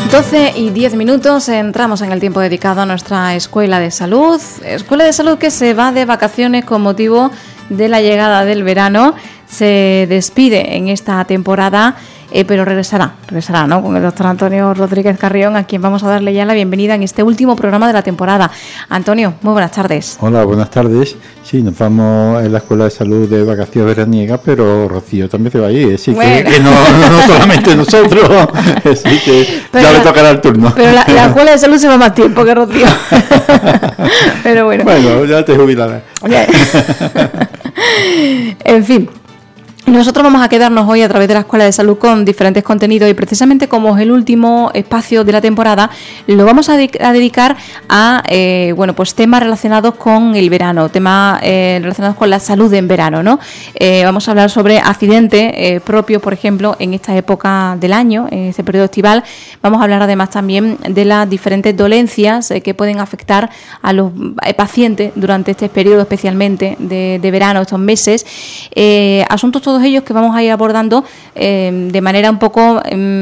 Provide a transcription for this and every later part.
12 y 10 minutos, entramos en el tiempo dedicado a nuestra Escuela de Salud. Escuela de Salud que se va de vacaciones con motivo de la llegada del verano. Se despide en esta temporada, pero regresará, ¿no? Con el doctor Antonio Rodríguez Carrión, a quien vamos a darle ya la bienvenida en este último programa de la temporada. Antonio, muy buenas tardes. Hola, buenas tardes. Sí, nos vamos en la Escuela de Salud de vacaciones veraniegas, pero Rocío también se va a ir, así bueno. que no solamente nosotros, así que pero ya le tocará el turno. Pero la Escuela de Salud se va más tiempo que Rocío. Pero bueno. Bueno, ya te jubilarás. En fin. Nosotros vamos a quedarnos hoy a través de la Escuela de Salud con diferentes contenidos y precisamente como es el último espacio de la temporada, lo vamos a dedicar a pues temas relacionados con el verano, temas relacionados con la salud en verano, ¿no? Vamos a hablar sobre accidentes propios, por ejemplo, en esta época del año, en este periodo estival. Vamos a hablar además también de las diferentes dolencias que pueden afectar a los pacientes durante este periodo, especialmente de verano, estos meses. Asuntos todos ellos que vamos a ir abordando de manera un poco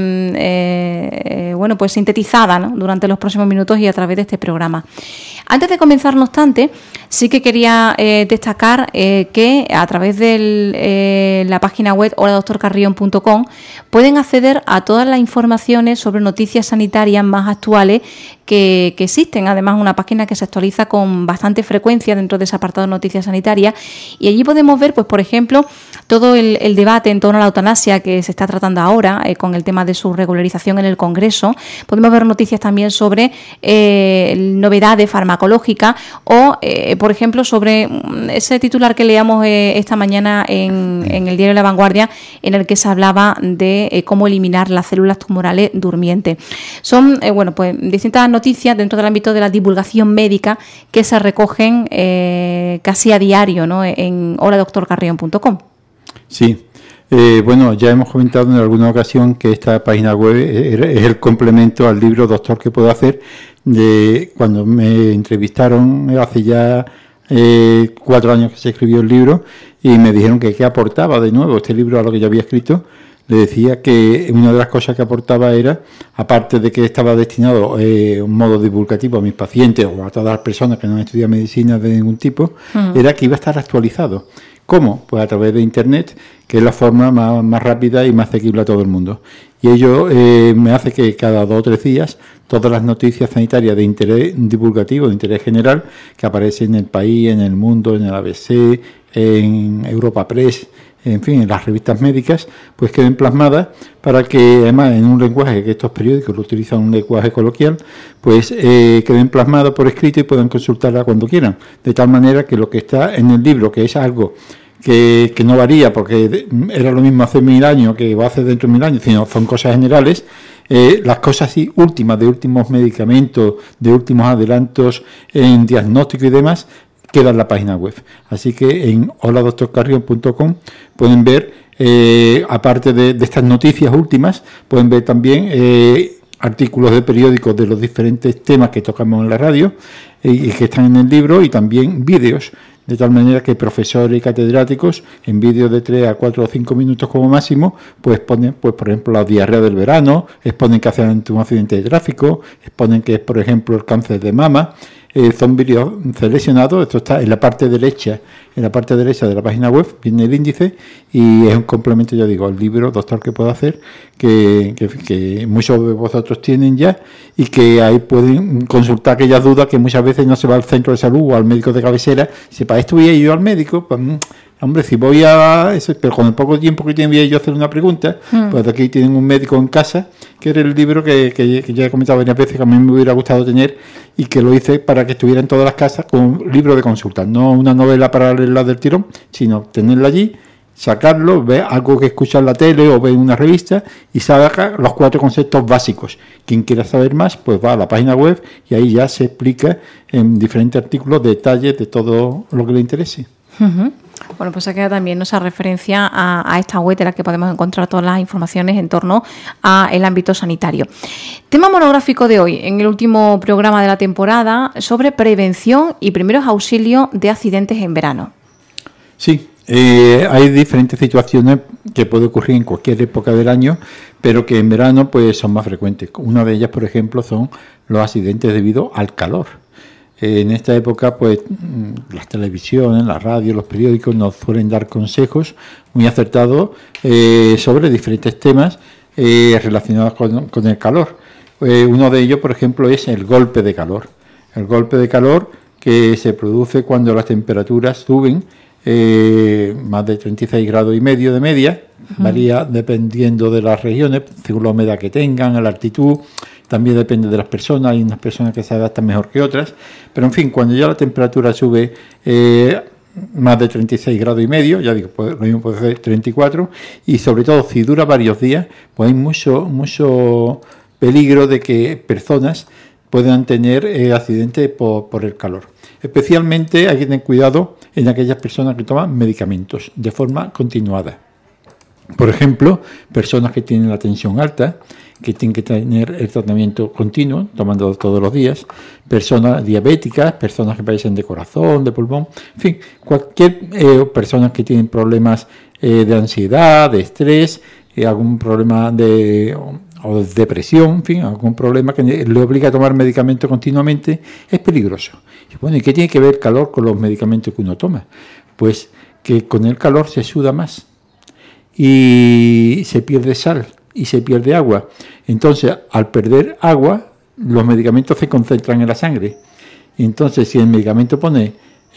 pues sintetizada, ¿no? Durante los próximos minutos y a través de este programa. Antes de comenzar, no obstante, sí que quería destacar que a través de la página web holadoctorcarrion.com pueden acceder a todas las informaciones sobre noticias sanitarias más actuales que existen. Además, una página que se actualiza con bastante frecuencia dentro de ese apartado de noticias sanitarias, y allí podemos ver, pues por ejemplo, todo el debate en torno a la eutanasia que se está tratando ahora con el tema de su regularización en el Congreso. Podemos ver noticias también sobre novedades farmacológicas o, por ejemplo, sobre ese titular que leíamos esta mañana en el diario La Vanguardia, en el que se hablaba de cómo eliminar las células tumorales durmientes. Son distintas noticias dentro del ámbito de la divulgación médica que se recogen casi a diario, ¿no? En holadoctorcarrion.com. Sí, ya hemos comentado en alguna ocasión que esta página web es el complemento al libro Doctor, ¿qué puedo hacer? De cuando me entrevistaron hace ya 4 años que se escribió el libro, y me dijeron que qué aportaba de nuevo este libro a lo que yo había escrito. Le decía que una de las cosas que aportaba era, aparte de que estaba destinado un modo divulgativo a mis pacientes o a todas las personas que no han estudiado medicina de ningún tipo, era que iba a estar actualizado. ¿Cómo? Pues a través de Internet, que es la forma más rápida y más asequible a todo el mundo. Y ello me hace que cada 2 o 3 días todas las noticias sanitarias de interés divulgativo, de interés general, que aparecen en El País, en El Mundo, en el ABC, en Europa Press, en fin, en las revistas médicas, pues queden plasmadas para que, además, en un lenguaje que estos periódicos lo utilizan, un lenguaje coloquial, pues queden plasmadas por escrito y puedan consultarla cuando quieran. De tal manera que lo que está en el libro, que es algo que no varía, porque era lo mismo hace 1000 años que va a hacer dentro de 1000 años, sino son cosas generales, las cosas así últimas, de últimos medicamentos, de últimos adelantos en diagnóstico y demás, queda en la página web. Así que en holadoctorcarrion.com pueden ver, aparte de estas noticias últimas, pueden ver también artículos de periódicos de los diferentes temas que tocamos en la radio y que están en el libro, y también vídeos, de tal manera que profesores y catedráticos en vídeos de 3 a 4 o 5 minutos como máximo, pues exponen, pues por ejemplo, la diarrea del verano, exponen que hacen un accidente de tráfico, exponen que es, por ejemplo, el cáncer de mama. Son vídeos seleccionados. Esto está en la parte derecha de la página web, viene el índice, y es un complemento, ya digo, al libro Doctor, ¿qué puedo hacer? Que muchos de vosotros tienen ya, y que ahí pueden consultar aquellas dudas que muchas veces no se va al centro de salud o al médico de cabecera. Si para esto voy a ir yo al médico, pues hombre, si voy a eso, pero con el poco tiempo que tenía yo a hacer una pregunta, pues aquí tienen un médico en casa, que era el libro que ya he comentado varias veces que a mí me hubiera gustado tener, y que lo hice para que estuviera en todas las casas con un libro de consulta, no una novela para leerla del tirón, sino tenerla allí, sacarlo, ver algo que escucha en la tele o ver en una revista, y sacar los 4 conceptos básicos. Quien quiera saber más, pues va a la página web y ahí ya se explica en diferentes artículos detalles de todo lo que le interese. Bueno, pues queda también esa referencia a esta web de la que podemos encontrar todas las informaciones en torno al ámbito sanitario. Tema monográfico de hoy, en el último programa de la temporada, sobre prevención y primeros auxilios de accidentes en verano. Sí, Hay diferentes situaciones que puede ocurrir en cualquier época del año, pero que en verano pues son más frecuentes. Una de ellas, por ejemplo, son los accidentes debido al calor. En esta época, pues las televisiones, la radio, los periódicos nos suelen dar consejos muy acertados sobre diferentes temas relacionados con el calor. Uno de ellos, por ejemplo, es el golpe de calor. El golpe de calor que se produce cuando las temperaturas suben más de 36 grados y medio de media, varía dependiendo de las regiones, según la humedad que tengan, la altitud, también depende de las personas, hay unas personas que se adaptan mejor que otras, pero en fin, cuando ya la temperatura sube más de 36 grados y medio, ya digo, lo mismo puede ser 34, y sobre todo si dura varios días, pues hay mucho peligro de que personas puedan tener accidentes por el calor. Especialmente hay que tener cuidado en aquellas personas que toman medicamentos de forma continuada. Por ejemplo, personas que tienen la tensión alta, que tienen que tener el tratamiento continuo, tomando todos los días, personas diabéticas, personas que padecen de corazón, de pulmón, en fin, cualquier persona que tienen problemas de ansiedad, de estrés, algún problema o depresión, en fin, algún problema que le obliga a tomar medicamentos continuamente, es peligroso. Y bueno, ¿y qué tiene que ver el calor con los medicamentos que uno toma? Pues que con el calor se suda más y se pierde sal y se pierde agua. Entonces, al perder agua, los medicamentos se concentran en la sangre. Entonces, si el medicamento pone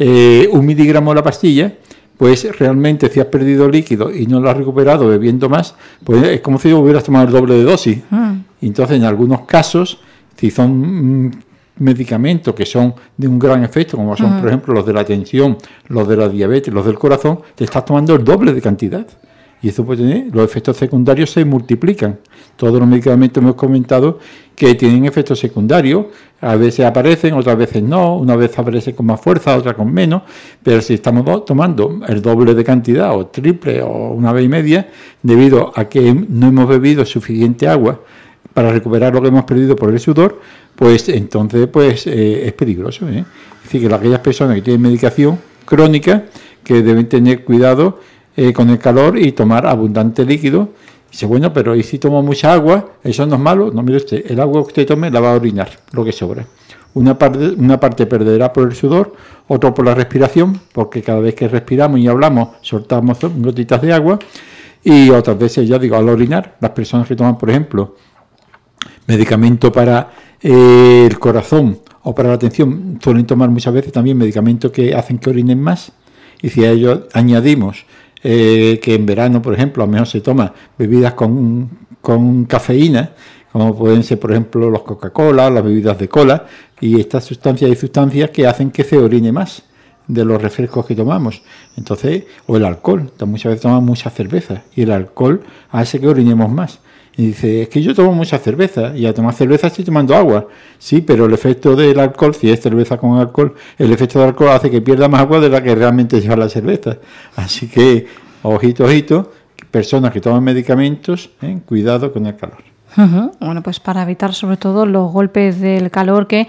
1 miligramo la pastilla, pues realmente si has perdido líquido y no lo has recuperado bebiendo más, pues es como si hubieras tomado el doble de dosis. Entonces, en algunos casos, si son medicamentos que son de un gran efecto, como son, por ejemplo, los de la tensión, los de la diabetes, los del corazón, te estás tomando el doble de cantidad. Y eso puede tener, los efectos secundarios se multiplican. Todos los medicamentos hemos comentado que tienen efectos secundarios, a veces aparecen, otras veces no, una vez aparece con más fuerza, otra con menos, pero si estamos tomando el doble de cantidad o triple o 1,5 veces, debido a que no hemos bebido suficiente agua para recuperar lo que hemos perdido por el sudor, pues entonces es peligroso. Es decir, que aquellas personas que tienen medicación crónica, que deben tener cuidado con el calor y tomar abundante líquido. Dice, bueno, pero ¿y si tomo mucha agua? ¿Eso no es malo? No, mire usted, el agua que usted tome la va a orinar, lo que sobra. Una parte perderá por el sudor, otra por la respiración, porque cada vez que respiramos y hablamos soltamos gotitas de agua, y otras veces, ya digo, al orinar, las personas que toman, por ejemplo, medicamento para el corazón o para la tensión, suelen tomar muchas veces también medicamentos que hacen que orinen más, y si a ello añadimos que en verano, por ejemplo, a lo mejor se toma bebidas con cafeína, como pueden ser, por ejemplo, los Coca-Cola, las bebidas de cola, y estas sustancias que hacen que se orine más de los refrescos que tomamos. Entonces, o el alcohol, muchas veces tomamos mucha cerveza, y el alcohol hace que orinemos más. Y dice, es que yo tomo mucha cerveza, y a tomar cerveza estoy tomando agua. Sí, pero el efecto del alcohol, si es cerveza con alcohol, el efecto del alcohol hace que pierda más agua de la que realmente lleva la cerveza. Así que, ojito, personas que toman medicamentos, cuidado con el calor. Bueno, pues para evitar sobre todo los golpes del calor, que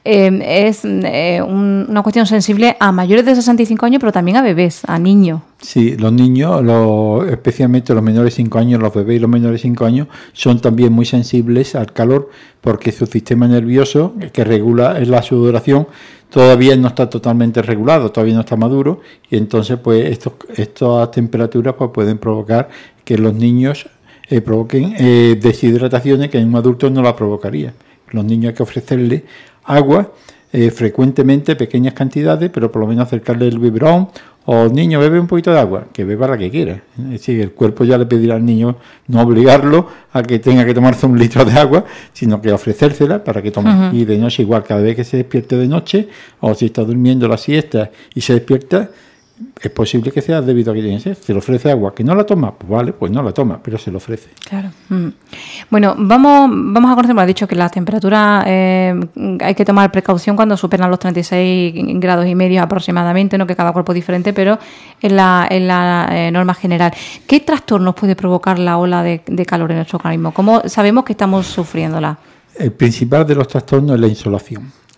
es una cuestión sensible a mayores de 65 años, pero también a bebés, a niños. Sí, los niños, especialmente los menores de 5 años, los bebés y los menores de 5 años, son también muy sensibles al calor porque su sistema nervioso, que regula la sudoración, todavía no está totalmente regulado, todavía no está maduro, y entonces pues estas temperaturas pues pueden provocar que los niños provoquen deshidrataciones que en un adulto no la provocaría. Los niños hay que ofrecerles agua frecuentemente, pequeñas cantidades, pero por lo menos acercarle el biberón, o niño, bebe un poquito de agua, que beba la que quiera. Es decir, el cuerpo ya le pedirá al niño no obligarlo a que tenga que tomarse 1 litro de agua, sino que ofrecérsela para que tome. Y de noche igual, cada vez que se despierte de noche, o si está durmiendo la siesta y se despierta, es posible que sea debido a que tiene sed. Se le ofrece agua, que no la toma, pues vale, pues no la toma, pero se le ofrece. Claro. Bueno, vamos a conocer, me ha dicho que las temperaturas hay que tomar precaución cuando superan los 36 grados y medio aproximadamente, no que cada cuerpo es diferente, pero en la norma general. ¿Qué trastornos puede provocar la ola de calor en nuestro organismo? ¿Cómo sabemos que estamos sufriéndola? El principal de los trastornos es la insolación.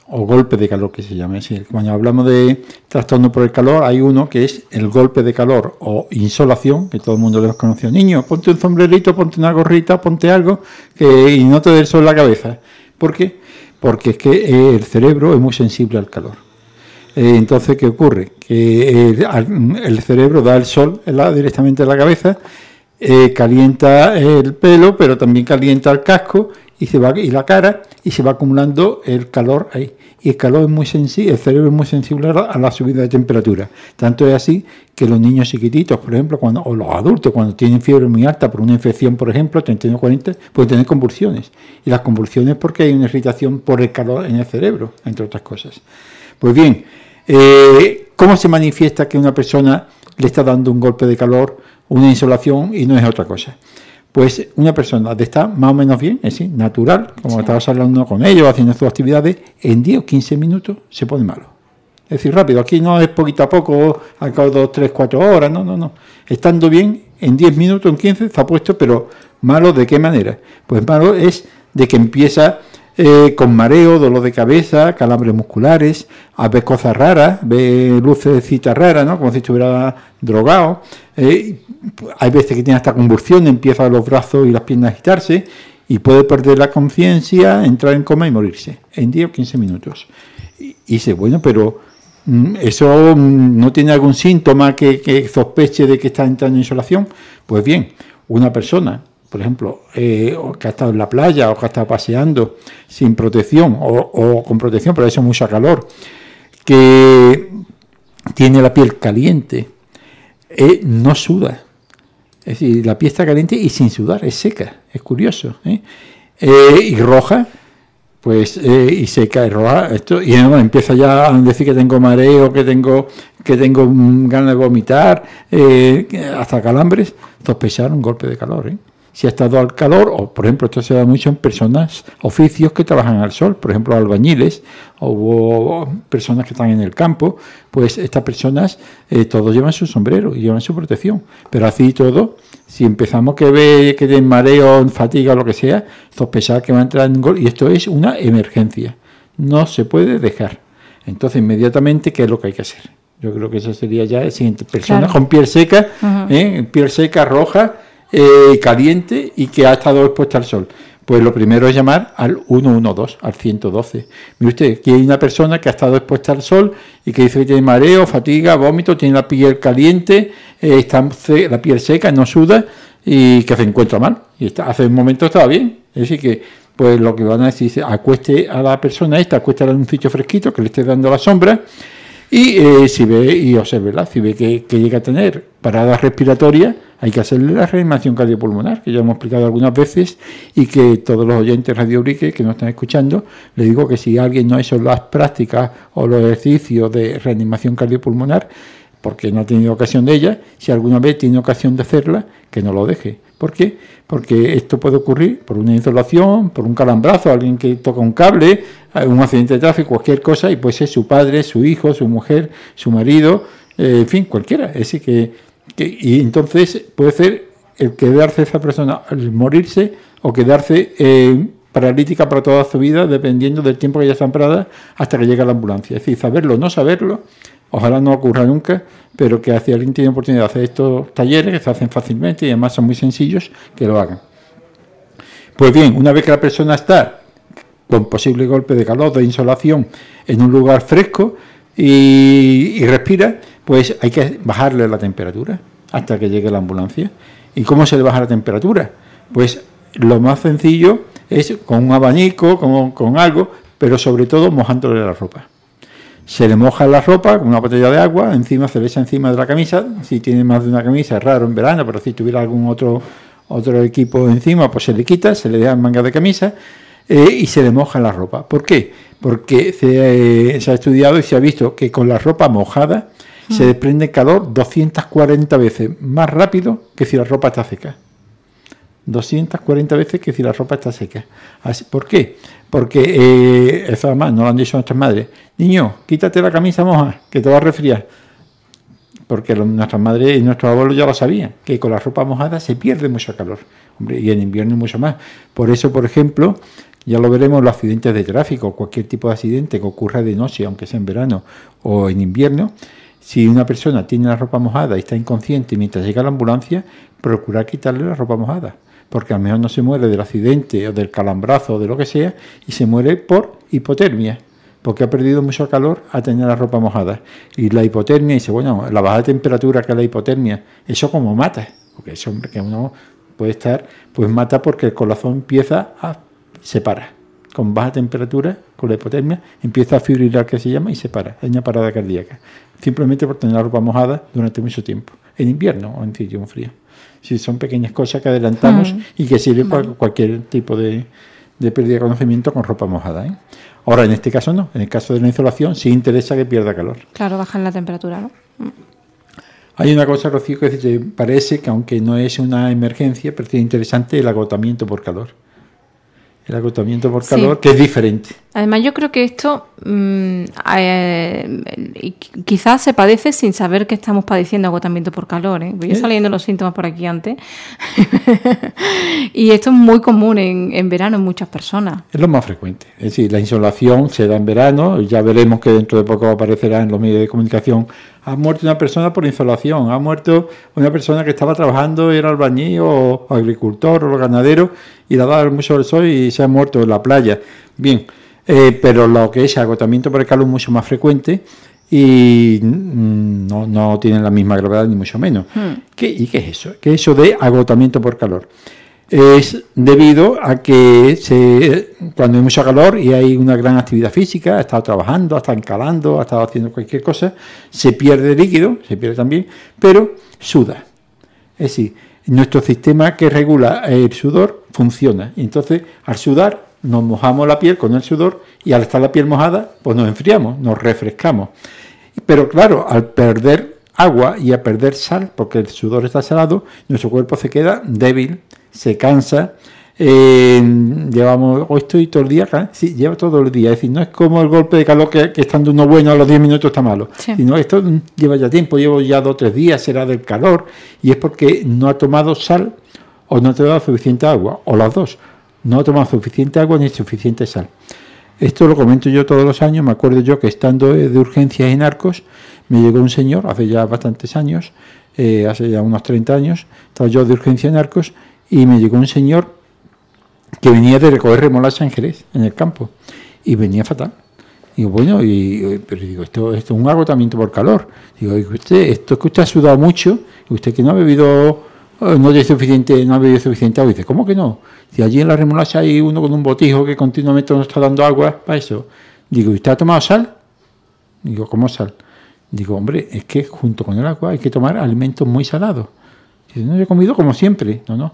o golpe de calor que se llama. Es decir, cuando hablamos de trastorno por el calor, hay uno que es el golpe de calor o insolación, que todo el mundo lo hemos conocido. Niño, ponte un sombrerito, ponte una gorrita, ponte algo y no te dé el sol en la cabeza. ¿Por qué? Porque es que el cerebro es muy sensible al calor. Entonces, ¿qué ocurre? Que el cerebro da el sol directamente en la cabeza, calienta el pelo, pero también calienta el casco y la cara, y se va acumulando el calor ahí. Y el calor es muy sensible, el cerebro es muy sensible a la subida de temperatura. Tanto es así que los niños chiquititos, por ejemplo, o los adultos, cuando tienen fiebre muy alta por una infección, por ejemplo, 39 40, pueden tener convulsiones. Y las convulsiones porque hay una irritación por el calor en el cerebro, entre otras cosas. Pues bien, ¿cómo se manifiesta que una persona le está dando un golpe de calor, una insolación y no es otra cosa? Pues una persona de estar más o menos bien, es decir, natural, como estabas hablando con ellos, haciendo sus actividades, en 10 o 15 minutos se pone malo. Es decir, rápido, aquí no es poquito a poco, al cabo de 2, 3, 4 horas, no. Estando bien, en 10 minutos, en 15, se ha puesto, pero malo ¿de qué manera? Pues malo es de que empieza con mareo, dolor de cabeza, calambres musculares, a ver cosas raras, ve lucecitas raras, ¿no? Como si estuviera drogado. Hay veces que tiene hasta convulsión, empieza los brazos y las piernas a agitarse y puede perder la conciencia, entrar en coma y morirse en 10 o 15 minutos. Y dice, bueno, pero ¿eso no tiene algún síntoma que sospeche de que está entrando en insolación? Pues bien, una persona, por ejemplo, que ha estado en la playa o que ha estado paseando sin protección o con protección, pero eso es mucha calor, que tiene la piel caliente, no suda. Es decir, la piel está caliente y sin sudar, es seca, es curioso. Y roja, pues, y seca y roja, y empieza ya a decir que tengo mareo, que tengo ganas de vomitar, hasta calambres, sospechar un golpe de calor. Si ha estado al calor, o por ejemplo, esto se da mucho en personas, oficios que trabajan al sol, por ejemplo, albañiles, o personas que están en el campo, pues estas personas todos llevan su sombrero y llevan su protección. Pero así todo, si empezamos que ve que de mareo, fatiga o lo que sea, sospechar que va a entrar en gol, y esto es una emergencia. No se puede dejar. Entonces, inmediatamente, ¿qué es lo que hay que hacer? Yo creo que eso sería ya el siguiente. Personas con piel seca, piel seca, roja, caliente y que ha estado expuesta al sol. Pues lo primero es llamar al 112, al 112. Mire usted, que hay una persona que ha estado expuesta al sol y que dice que tiene mareo, fatiga, vómito, tiene la piel caliente, la piel seca, no suda y que se encuentra mal. Y hace un momento estaba bien. Es decir que, pues lo que van a decir es, acueste a la persona acuéstala en un sitio fresquito que le esté dando la sombra. Y si ve y observa, si ve que llega a tener paradas respiratorias, hay que hacerle la reanimación cardiopulmonar, que ya hemos explicado algunas veces, y que todos los oyentes de Radio Urique que nos están escuchando, les digo que si alguien no ha hecho las prácticas o los ejercicios de reanimación cardiopulmonar, porque no ha tenido ocasión de ella, si alguna vez tiene ocasión de hacerla, que no lo deje. ¿Por qué? Porque esto puede ocurrir por una insolación, por un calambrazo, alguien que toca un cable, un accidente de tráfico, cualquier cosa, y puede ser su padre, su hijo, su mujer, su marido, en fin, cualquiera. Es decir, y entonces puede ser el quedarse esa persona al morirse o quedarse paralítica para toda su vida, dependiendo del tiempo que ya está en parada hasta que llegue a la ambulancia. Es decir, saberlo o no saberlo, ojalá no ocurra nunca, pero que si alguien tiene oportunidad de hacer estos talleres, que se hacen fácilmente y además son muy sencillos, que lo hagan. Pues bien, una vez que la persona está con posible golpe de calor, de insolación, en un lugar fresco y respira, pues hay que bajarle la temperatura hasta que llegue la ambulancia. ¿Y cómo se le baja la temperatura? Pues lo más sencillo es con un abanico, con algo, pero sobre todo mojándole la ropa. Se le moja la ropa con una botella de agua, encima se le echa encima de la camisa. Si tiene más de una camisa es raro en verano, pero si tuviera algún otro equipo encima, pues se le quita, se le deja en manga de camisa y se le moja la ropa. ¿Por qué? Porque se ha estudiado y se ha visto que con la ropa mojada se desprende calor 240 veces más rápido que si la ropa está seca. 240 veces que si la ropa está seca. ¿Por qué? Porque eso además nos lo han dicho nuestras madres. Niño, quítate la camisa moja, que te va a resfriar. Porque nuestras madres y nuestros abuelos ya lo sabían, que con la ropa mojada se pierde mucho calor. Hombre, y en invierno mucho más. Por eso, por ejemplo, Ya lo veremos en los accidentes de tráfico, cualquier tipo de accidente que ocurra de noche, aunque sea en verano o en invierno. Si una persona tiene la ropa mojada y está inconsciente mientras llega la ambulancia, procurar quitarle la ropa mojada, porque a lo mejor no se muere del accidente o del calambrazo o de lo que sea, y se muere por hipotermia, porque ha perdido mucho calor a tener la ropa mojada. Y la hipotermia, dice, bueno, la baja temperatura que es la hipotermia, eso como mata, porque eso que uno puede estar, pues mata porque el corazón empieza se para. Con baja temperatura, con la hipotermia, empieza a fibrilar, que se llama, y se para. Hay una parada cardíaca. Simplemente por tener la ropa mojada durante mucho tiempo. En invierno o en sitio frío. Sí, son pequeñas cosas que adelantamos y que sirven para cualquier tipo de pérdida de conocimiento con ropa mojada, ¿eh? Ahora, en este caso no. En el caso de la insolación, sí interesa que pierda calor. Claro, bajan la temperatura, ¿no? Hay una cosa, Rocío, que parece que, aunque no es una emergencia, pero es interesante el agotamiento por calor. El agotamiento por calor, que es diferente. Además, yo creo que esto quizás se padece sin saber que estamos padeciendo agotamiento por calor, ¿eh? Voy saliendo los síntomas por aquí antes. Y esto es muy común en verano en muchas personas. Es lo más frecuente. Es decir, la insolación se da en verano. Ya veremos que dentro de poco aparecerá en los medios de comunicación. Ha muerto una persona por insolación. Ha muerto una persona que estaba trabajando, era albañil o agricultor o ganadero, y le ha dado mucho el sol y se ha muerto en la playa. Bien, pero lo que es agotamiento por el calor es mucho más frecuente y no tienen la misma gravedad ni mucho menos. ¿Y qué es eso? ¿Qué es eso de agotamiento por calor? Es debido a que cuando hay mucho calor y hay una gran actividad física, ha estado trabajando, ha estado encalando, ha estado haciendo cualquier cosa, se pierde líquido, se pierde también, pero suda. Es decir, nuestro sistema que regula el sudor funciona. Y entonces, al sudar, nos mojamos la piel con el sudor y al estar la piel mojada, pues nos enfriamos, nos refrescamos. Pero claro, al perder agua y a perder sal, porque el sudor está salado, nuestro cuerpo se queda débil, se cansa. Hoy estoy todo el día, sí, lleva todo el día. Es decir, no es como el golpe de calor que estando uno bueno a los 10 minutos está malo. Sí. Sino esto lleva ya tiempo, llevo ya 2 o 3 días, será del calor, y es porque no ha tomado sal o no ha tomado suficiente agua, o las dos. No ha tomado suficiente agua ni suficiente sal. Esto lo comento yo todos los años. Me acuerdo yo que estando de urgencias en Arcos, me llegó un señor, hace ya bastantes años, hace ya unos 30 años, estaba yo de urgencia en Arcos, y me llegó un señor que venía de recoger remolacha en Jerez, en el campo, y venía fatal. Digo, bueno, pero digo, esto es un agotamiento por calor. Digo, esto es que usted ha sudado mucho, y usted que no ha bebido, no ha bebido suficiente agua. Dice, ¿cómo que no? Si allí en la remolacha hay uno con un botijo que continuamente nos está dando agua para eso. Digo, ¿y usted ha tomado sal? Digo, ¿cómo sal? Digo, hombre, es que junto con el agua hay que tomar alimentos muy salados. Dice, no, yo he comido como siempre. No.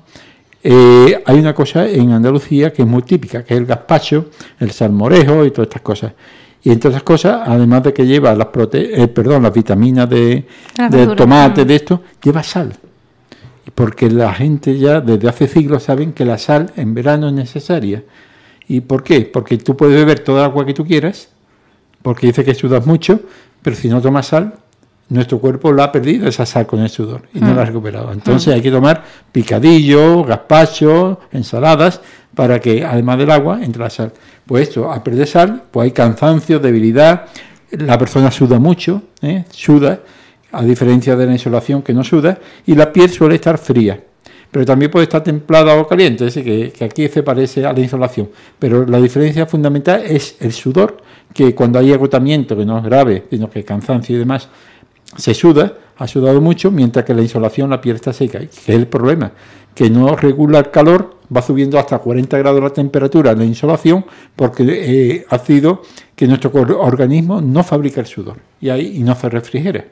Hay una cosa en Andalucía que es muy típica, que es el gazpacho, el salmorejo y todas estas cosas. Y entre otras cosas, además de que lleva las vitaminas del tomate, de esto, lleva sal. Porque la gente ya desde hace siglos saben que la sal en verano es necesaria. ¿Y por qué? Porque tú puedes beber toda el agua que tú quieras, porque dice que sudas mucho, pero si no tomas sal, nuestro cuerpo la ha perdido esa sal con el sudor y no la ha recuperado. Entonces hay que tomar picadillo, gazpacho, ensaladas, para que además del agua entre la sal. Pues esto, al perder sal, pues hay cansancio, debilidad, la persona suda mucho, suda, a diferencia de la insolación que no suda, y la piel suele estar fría. Pero también puede estar templada o caliente, es decir, que aquí se parece a la insolación. Pero la diferencia fundamental es el sudor, que cuando hay agotamiento, que no es grave, sino que cansancio y demás, se suda, ha sudado mucho, mientras que la insolación, la piel está seca. Que es el problema, que no regula el calor, va subiendo hasta 40 grados la temperatura en la insolación, porque ha sido que nuestro organismo no fabrica el sudor y no se refrigera.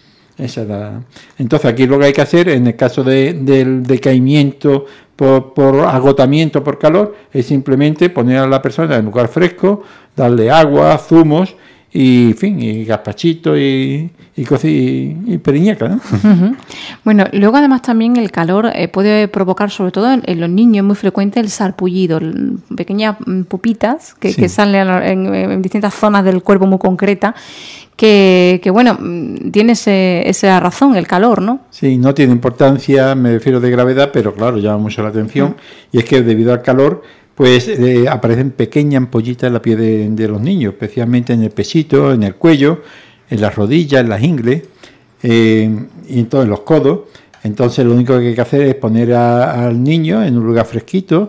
Entonces aquí lo que hay que hacer en el caso del decaimiento por agotamiento por calor es simplemente poner a la persona en lugar fresco, darle agua, zumos y en fin, y gazpachito y periñaca, ¿no? Uh-huh. Bueno, luego además también el calor puede provocar, sobre todo en los niños, muy frecuente el sarpullido, pequeñas pupitas que salen en distintas zonas del cuerpo muy concretas, que bueno, tiene esa razón, el calor, ¿no? Sí, no tiene importancia, me refiero de gravedad, pero claro, llama mucho la atención, y es que debido al calor, pues aparecen pequeñas ampollitas en la piel de los niños, especialmente en el pechito, en el cuello, en las rodillas, en las ingles y en los codos. Entonces lo único que hay que hacer es poner al niño en un lugar fresquito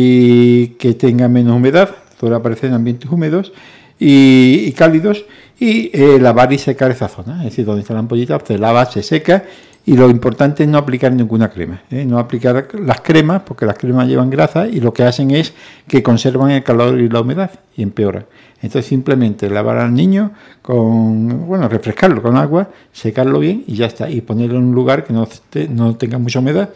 y que tenga menos humedad, suele aparecer en ambientes húmedos y cálidos, y lavar y secar esa zona, es decir, donde está la ampollita, se lava, se seca, y lo importante es no aplicar ninguna crema, no aplicar las cremas, porque las cremas llevan grasa y lo que hacen es que conservan el calor y la humedad y empeoran. Entonces simplemente lavar al niño refrescarlo con agua, secarlo bien y ya está, y ponerlo en un lugar que no tenga mucha humedad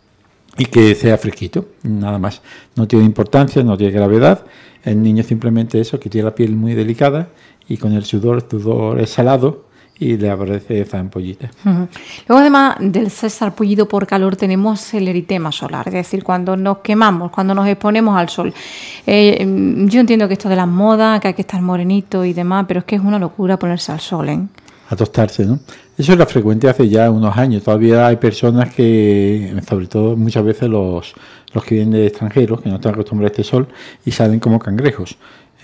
y que sea fresquito, nada más. No tiene importancia, no tiene gravedad. El niño simplemente eso, que tiene la piel muy delicada y con el sudor es salado y le aparece esa ampollita. Uh-huh. Luego, además del ser sarpullido por calor, tenemos el eritema solar, es decir, cuando nos quemamos, cuando nos exponemos al sol. Yo entiendo que esto de las modas, que hay que estar morenito y demás, pero es que es una locura ponerse al sol, ¿eh? A tostarse, ¿no? Eso era frecuente hace ya unos años. Todavía hay personas que, sobre todo muchas veces los que vienen de extranjeros, que no están acostumbrados a este sol y salen como cangrejos.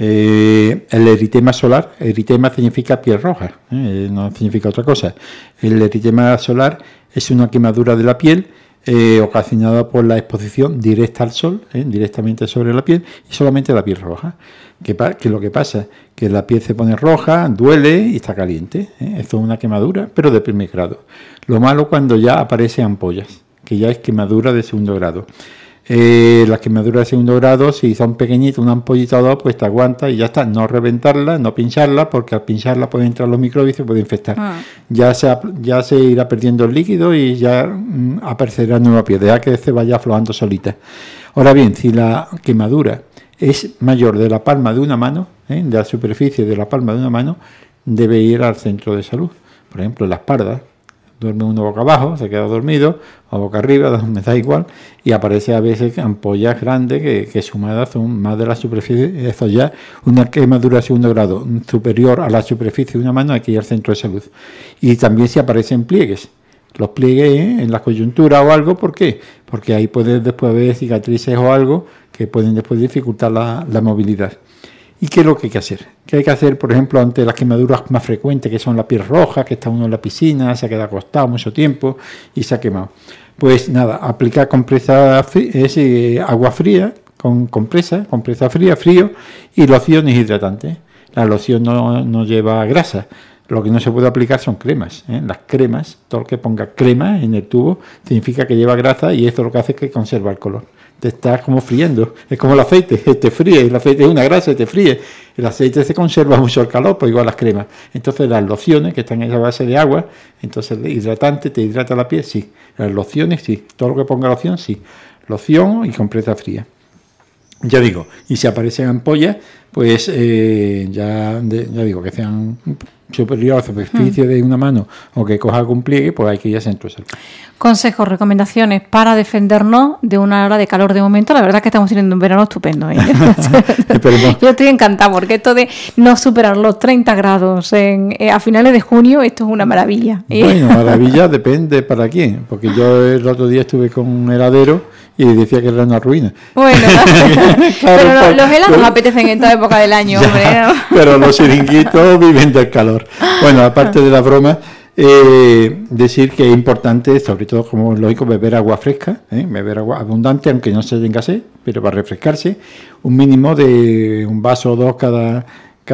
El eritema solar, eritema significa piel roja, no significa otra cosa. El eritema solar es una quemadura de la piel ocasionada por la exposición directa al sol, directamente sobre la piel, y solamente la piel roja. Que lo que pasa que la piel se pone roja, duele y está caliente. Esto es una quemadura, pero de primer grado. Lo malo cuando ya aparecen ampollas, que ya es quemadura de segundo grado. Las quemaduras de segundo grado, si son pequeñitas, una ampollita o dos, pues te aguanta y ya está. No reventarla, no pincharla, porque al pincharla pueden entrar los microbios y se puede infectar. Ya se irá perdiendo el líquido y ya aparecerá nueva piel, deja que se vaya aflojando solita. Ahora bien, si la quemadura es mayor de la palma de una mano, de la superficie de la palma de una mano, debe ir al centro de salud. Por ejemplo, en la espalda, duerme uno boca abajo, se queda dormido, o boca arriba, me da igual, y aparece a veces ampollas grandes que sumadas son más de la superficie. Eso ya, una quemadura de segundo grado superior a la superficie de una mano, hay que ir al centro de salud. Y también si aparecen pliegues, los pliegues en la coyuntura o algo, ¿por qué? Porque ahí puede después haber cicatrices o algo que pueden después dificultar la movilidad. ¿Y qué es lo que hay que hacer? ¿Qué hay que hacer, por ejemplo, ante las quemaduras más frecuentes, que son la piel roja, que está uno en la piscina, se ha quedado acostado mucho tiempo y se ha quemado? Pues nada, aplicar agua fría, con compresa fría, frío, y lociones hidratantes. La loción no lleva grasa. Lo que no se puede aplicar son cremas. Las cremas, todo lo que ponga crema en el tubo, significa que lleva grasa y esto lo que hace es que conserva el color. Te estás como friendo, es como el aceite, te fríe, el aceite es una grasa y te fríe, el aceite se conserva mucho el calor, pues igual las cremas. Entonces las lociones que están en la base de agua, entonces el hidratante te hidrata la piel, sí, las lociones sí, todo lo que ponga loción, sí, loción y compresa fría. Ya digo, y si aparecen ampollas, pues ya digo, que sean superior a la superficie de una mano o que coja algún pliegue, pues hay que ir a centro de salud. Consejos, recomendaciones para defendernos de una hora de calor de momento. La verdad es que estamos teniendo un verano estupendo. Yo estoy encantada porque esto de no superar los 30 grados a finales de junio, esto es una maravilla. Bueno, maravilla depende para quién, porque yo el otro día estuve con un heladero y decía que era una ruina. Bueno, claro, pero los helados nos apetecen en toda época del año, hombre, ¿no? Pero los chiringuitos viven del calor. Bueno, aparte de la broma, decir que es importante, sobre todo como lógico, beber agua fresca, beber agua abundante, aunque no se tenga sed, pero para refrescarse, un mínimo de un vaso o dos cada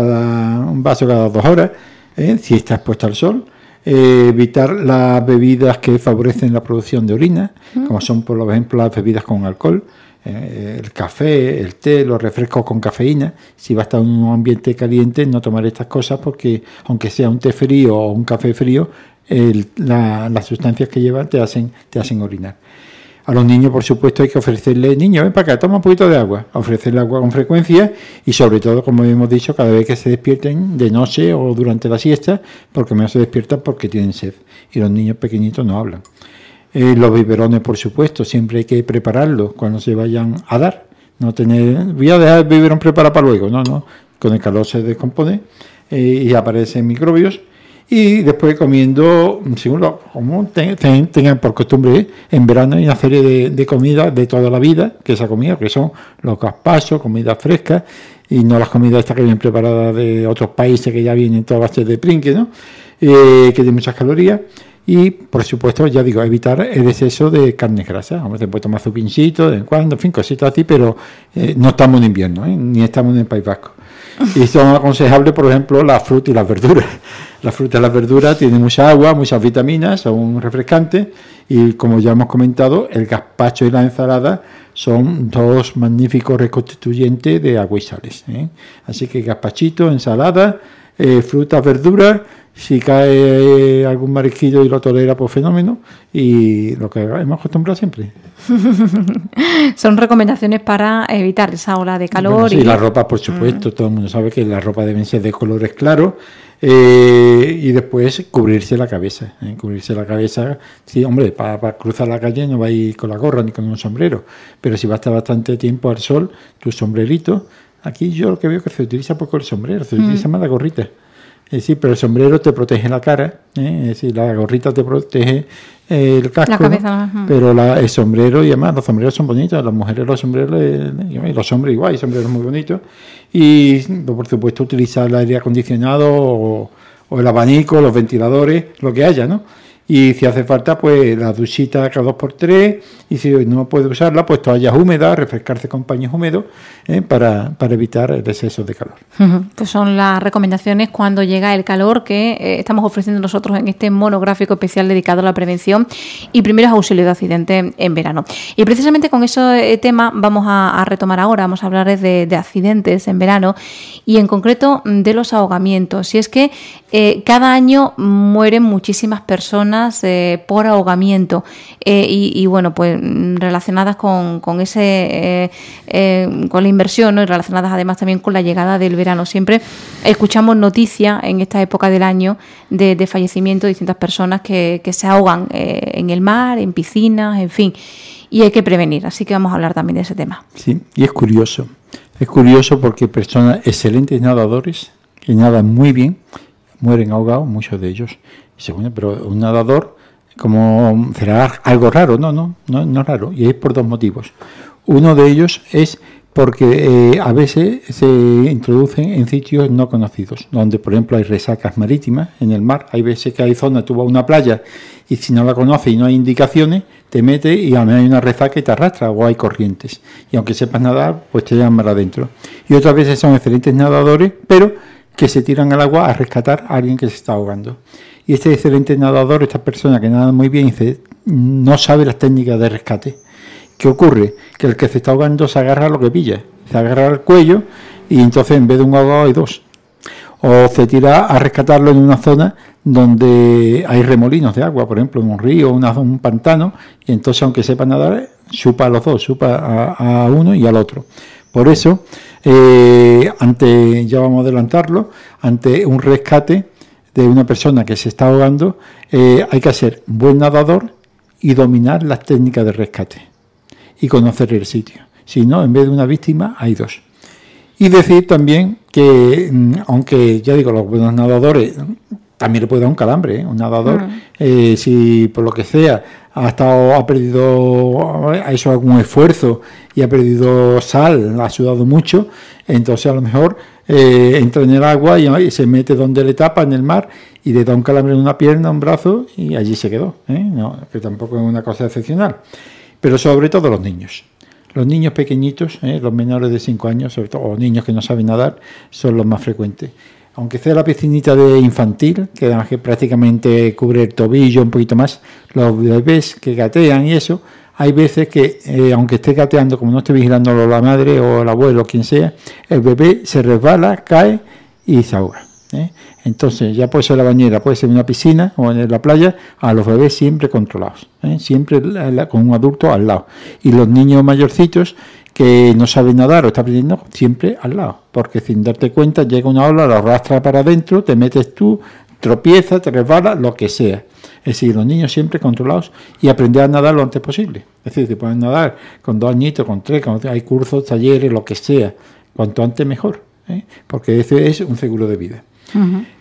2 horas, si está expuesto al sol. Evitar las bebidas que favorecen la producción de orina, como son, por ejemplo, las bebidas con alcohol, el café, el té, los refrescos con cafeína. Si va a estar en un ambiente caliente, no tomar estas cosas porque, aunque sea un té frío o un café frío, las sustancias que llevan te hacen orinar. A los niños, por supuesto, hay que ofrecerles, niños, ven para acá, toma un poquito de agua, ofrecerles agua con frecuencia y, sobre todo, como hemos dicho, cada vez que se despierten de noche o durante la siesta, porque menos se despiertan porque tienen sed. Y los niños pequeñitos no hablan. Los biberones, por supuesto, siempre hay que prepararlos cuando se vayan a dar. Voy a dejar el biberón preparado para luego, no, con el calor se descompone y aparecen microbios. y después comiendo, según como tengan por costumbre, en verano hay una serie de comidas de toda la vida que se ha comido, que son los gazpachos, comidas frescas, y no las comidas estas que vienen preparadas de otros países que ya vienen todas bases de pringue, ¿no? Que tienen muchas calorías. Y, por supuesto, ya digo, evitar el exceso de carnes grasas. Hombre, se puede tomar su pinchito de vez en cuando, en fin, cositas así, pero no estamos en invierno, ni estamos en el País Vasco. Y son aconsejables, por ejemplo, las frutas y las verduras. Las frutas y las verduras tienen mucha agua, muchas vitaminas, son refrescantes, y como ya hemos comentado, el gazpacho y la ensalada son dos magníficos reconstituyentes de agua y sales. Así que gazpachito, ensalada, frutas, verduras. Si cae algún marisquillo y lo tolera, pues fenómeno, y lo que hemos acostumbrado siempre. Son recomendaciones para evitar esa ola de calor. Bueno, sí, la ropa, por supuesto, todo el mundo sabe que la ropa deben ser de colores claros, y después cubrirse la cabeza. Cubrirse la cabeza, sí, hombre, para cruzar la calle no va a ir con la gorra ni con un sombrero, pero si va a estar bastante tiempo al sol, tu sombrerito, aquí yo lo que veo que se utiliza poco el sombrero, se utiliza más la gorrita. Sí, pero el sombrero te protege la cara, es decir, la gorrita te protege el casco, la cabeza, ¿no? Pero el sombrero, y además los sombreros son bonitos, las mujeres los sombreros, y los hombres igual, hay sombreros muy bonitos, y por supuesto utilizar el aire acondicionado o el abanico, los ventiladores, lo que haya, ¿no? Y si hace falta, pues la duchita cada 2x3, y si no puede usarla, pues toallas húmedas, refrescarse con paños húmedos, para evitar el exceso de calor. Pues son las recomendaciones cuando llega el calor que estamos ofreciendo nosotros en este monográfico especial dedicado a la prevención y primeros auxilios de accidente en verano. Y precisamente con ese tema vamos a retomar ahora, vamos a hablar de accidentes en verano y en concreto de los ahogamientos. Y es que cada año mueren muchísimas personas por ahogamiento y bueno, pues relacionadas con ese con la inversión, ¿no? Y relacionadas además también con la llegada del verano. Siempre escuchamos noticias en esta época del año de fallecimiento de distintas personas que se ahogan en el mar, en piscinas, en fin, y hay que prevenir, así que vamos a hablar también de ese tema. Sí, y es curioso porque personas excelentes nadadores que nadan muy bien mueren ahogados, muchos de ellos. Dice, bueno, pero un nadador, como será algo raro, no raro, y es por dos motivos. Uno de ellos es porque a veces se introducen en sitios no conocidos, donde por ejemplo hay resacas marítimas en el mar. Hay veces que hay zonas, tú vas a una playa y si no la conoces y no hay indicaciones, te metes y a lo mejor hay una resaca y te arrastra, o hay corrientes. Y aunque sepas nadar, pues te llevan mar adentro. Y otras veces son excelentes nadadores, pero que se tiran al agua a rescatar a alguien que se está ahogando. Y este excelente nadador, esta persona que nada muy bien, no sabe las técnicas de rescate. ¿Qué ocurre? Que el que se está ahogando se agarra a lo que pilla, se agarra al cuello y entonces en vez de un ahogado hay dos. O se tira a rescatarlo en una zona donde hay remolinos de agua, por ejemplo en un río, un pantano, y entonces aunque sepa nadar, chupa a los dos, chupa a uno y al otro. Por eso, ya vamos a adelantarlo, ante un rescate de una persona que se está ahogando, hay que ser buen nadador y dominar las técnicas de rescate y conocer el sitio. Si no, en vez de una víctima, hay dos. Y decir también que, aunque ya digo, los buenos nadadores también le puede dar un calambre, un nadador, si por lo que sea ha hecho algún esfuerzo y ha perdido sal, ha sudado mucho, entonces a lo mejor entra en el agua y se mete donde le tapa, en el mar, y le da un calambre en una pierna, un brazo, y allí se quedó. No, que tampoco es una cosa excepcional. Pero sobre todo los niños. Los niños pequeñitos, los menores de 5 años, sobre todo, o niños que no saben nadar, son los más frecuentes. Aunque sea la piscinita de infantil, que prácticamente cubre el tobillo un poquito más, los bebés que gatean y eso, hay veces que, aunque esté gateando, como no esté vigilándolo la madre o el abuelo o quien sea, el bebé se resbala, cae y se ahoga. Entonces, ya puede ser la bañera, puede ser una piscina o en la playa, a los bebés siempre controlados, siempre con un adulto al lado. Y los niños mayorcitos que no saben nadar o están aprendiendo, siempre al lado, porque sin darte cuenta llega una ola, lo arrastra para adentro, te metes tú, tropiezas, te resbalas, lo que sea. Es decir, los niños siempre controlados y aprender a nadar lo antes posible. Es decir, te pueden nadar con 2 añitos, con 3, hay cursos, talleres, lo que sea. Cuanto antes mejor, porque ese es un seguro de vida. Uh-huh.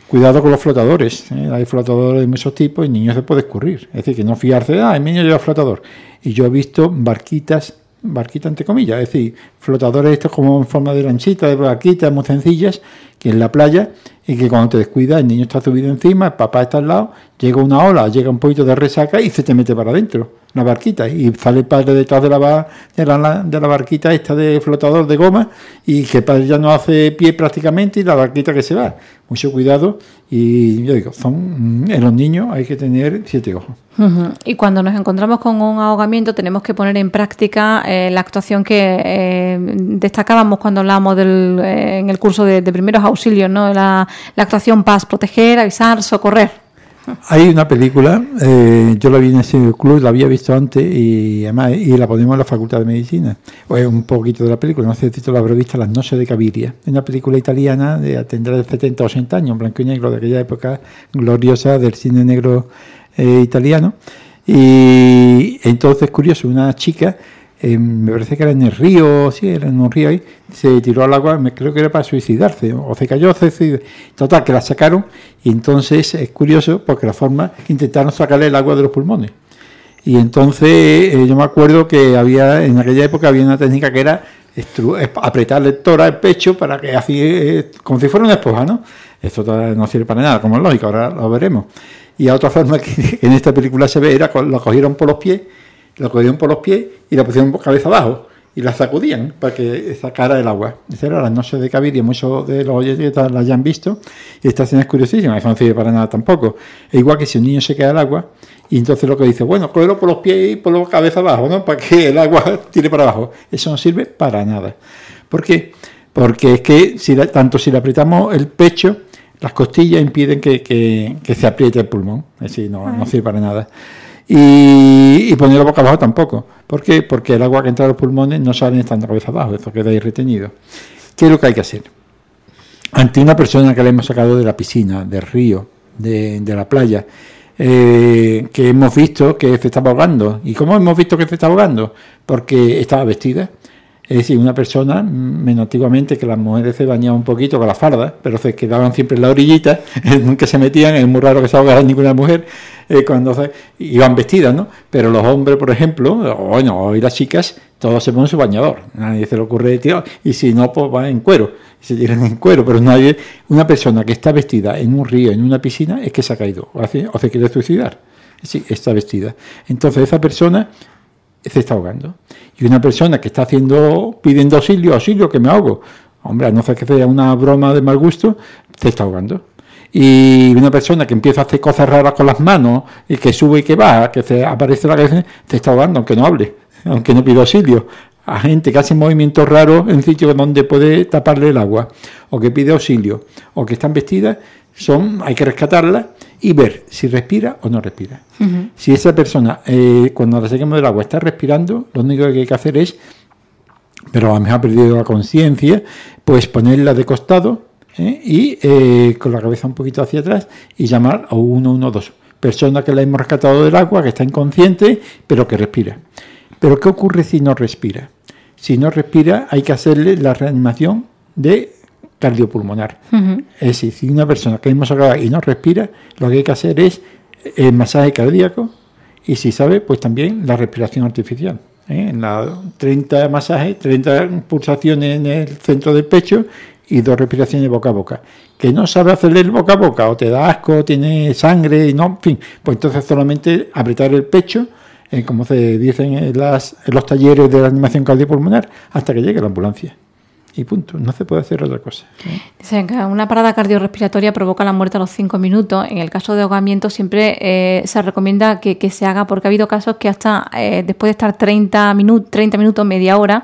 Cuidado con los flotadores. Hay flotadores de muchos tipos y el niño se puede escurrir. Es decir, que no fiarse, el niño lleva flotador. Y yo he visto barquitas entre comillas, es decir, flotadores estos como en forma de lanchita, de barquitas muy sencillas, que en la playa, y que cuando te descuidas el niño está subido encima, el papá está al lado, llega una ola, llega un poquito de resaca y se te mete para adentro la barquita, y sale el padre detrás de la barquita esta de flotador de goma, y que el padre ya no hace pie prácticamente, y la barquita que se va. Mucho cuidado, y yo digo, en los niños hay que tener 7 ojos. Y cuando nos encontramos con un ahogamiento tenemos que poner en práctica la actuación que destacábamos cuando hablábamos en el curso de primeros auxilios, ¿no? La actuación PAS, proteger, avisar, socorrer. Hay una película, yo la vi en ese club, la había visto antes y además la ponemos en la Facultad de Medicina. O es un poquito de la película, no sé si tú la habrás visto, Las noches de Caviria. Es una película italiana, tendrá de 70 o 80 años, en blanco y negro, de aquella época gloriosa del cine negro italiano. Y entonces, curioso, una chica, me parece que era en el río, sí, era en un río ahí, se tiró al agua, creo que era para suicidarse, o se cayó, total, que la sacaron, y entonces es curioso porque la forma, intentaron sacarle el agua de los pulmones. Y entonces yo me acuerdo que en aquella época había una técnica que era apretarle tora el pecho para que así, como si fuera una esponja, ¿no? Esto no sirve para nada, como es lógico, ahora lo veremos. Y a otra forma que en esta película se ve era, lo cogieron por los pies y la pusieron cabeza abajo y la sacudían para que sacara el agua. Esa era Las noches de Caviria, muchos de los oyentes la hayan visto, y esta escena es curiosísima, eso no sirve para nada tampoco. Es igual que si un niño se cae al agua, y entonces lo que dice, bueno, cógelo por los pies y por la cabeza abajo, ¿no? Para que el agua tire para abajo. Eso no sirve para nada. ¿Por qué? Porque es que tanto si le apretamos el pecho, las costillas impiden que se apriete el pulmón. Es decir, no sirve para nada. Y ponerlo boca abajo tampoco. ¿Por qué? Porque el agua que entra a los pulmones no sale estando cabeza abajo, eso queda ahí retenido. ¿Qué es lo que hay que hacer? Ante una persona que le hemos sacado de la piscina, del río, de la playa, que hemos visto que se estaba ahogando. ¿Y cómo hemos visto que se estaba ahogando? Porque estaba vestida. Es decir, una persona, menos antiguamente, que las mujeres se bañaban un poquito con la farda, pero se quedaban siempre en la orillita, nunca se metían, es muy raro que se ahogara ninguna mujer, cuando iban vestidas, ¿no? Pero los hombres, por ejemplo, hoy las chicas, todos se ponen su bañador, nadie se le ocurre tirar, y si no, pues van en cuero, se tiran en cuero, pero una persona que está vestida en un río, en una piscina, es que se ha caído, o se quiere suicidar, sí, está vestida. Entonces esa persona se está ahogando. Y una persona que está pidiendo auxilio, que me ahogo, hombre, a no ser que sea una broma de mal gusto, se está ahogando. Y una persona que empieza a hacer cosas raras con las manos, y que sube y que baja, que se aparece la cabeza, se está ahogando, aunque no hable, aunque no pida auxilio. A gente que hace movimientos raros en sitios donde puede taparle el agua, o que pide auxilio, o que están vestidas, hay que rescatarla y ver si respira o no respira. Uh-huh. Si esa persona, cuando la saquemos del agua, está respirando, lo único que hay que hacer es, pero a lo mejor ha perdido la conciencia, pues ponerla de costado y con la cabeza un poquito hacia atrás y llamar a 112. Persona que la hemos rescatado del agua, que está inconsciente, pero que respira. Pero ¿qué ocurre si no respira? Si no respira, hay que hacerle la reanimación de cardiopulmonar. Uh-huh. Es decir, si una persona que hemos sacado y no respira, lo que hay que hacer es el masaje cardíaco y, si sabe, pues también la respiración artificial. En la 30 masajes, 30 pulsaciones en el centro del pecho y 2 respiraciones boca a boca. Que no sabe hacerle el boca a boca, o te da asco, tiene sangre, no, en fin, pues entonces solamente apretar el pecho, como se dicen en los talleres de reanimación cardiopulmonar, hasta que llegue la ambulancia. Y punto, no se puede hacer otra cosa. Dicen que una parada cardiorrespiratoria provoca la muerte a los 5 minutos. En el caso de ahogamiento siempre se recomienda que se haga, porque ha habido casos que hasta después de estar 30 minutos, media hora,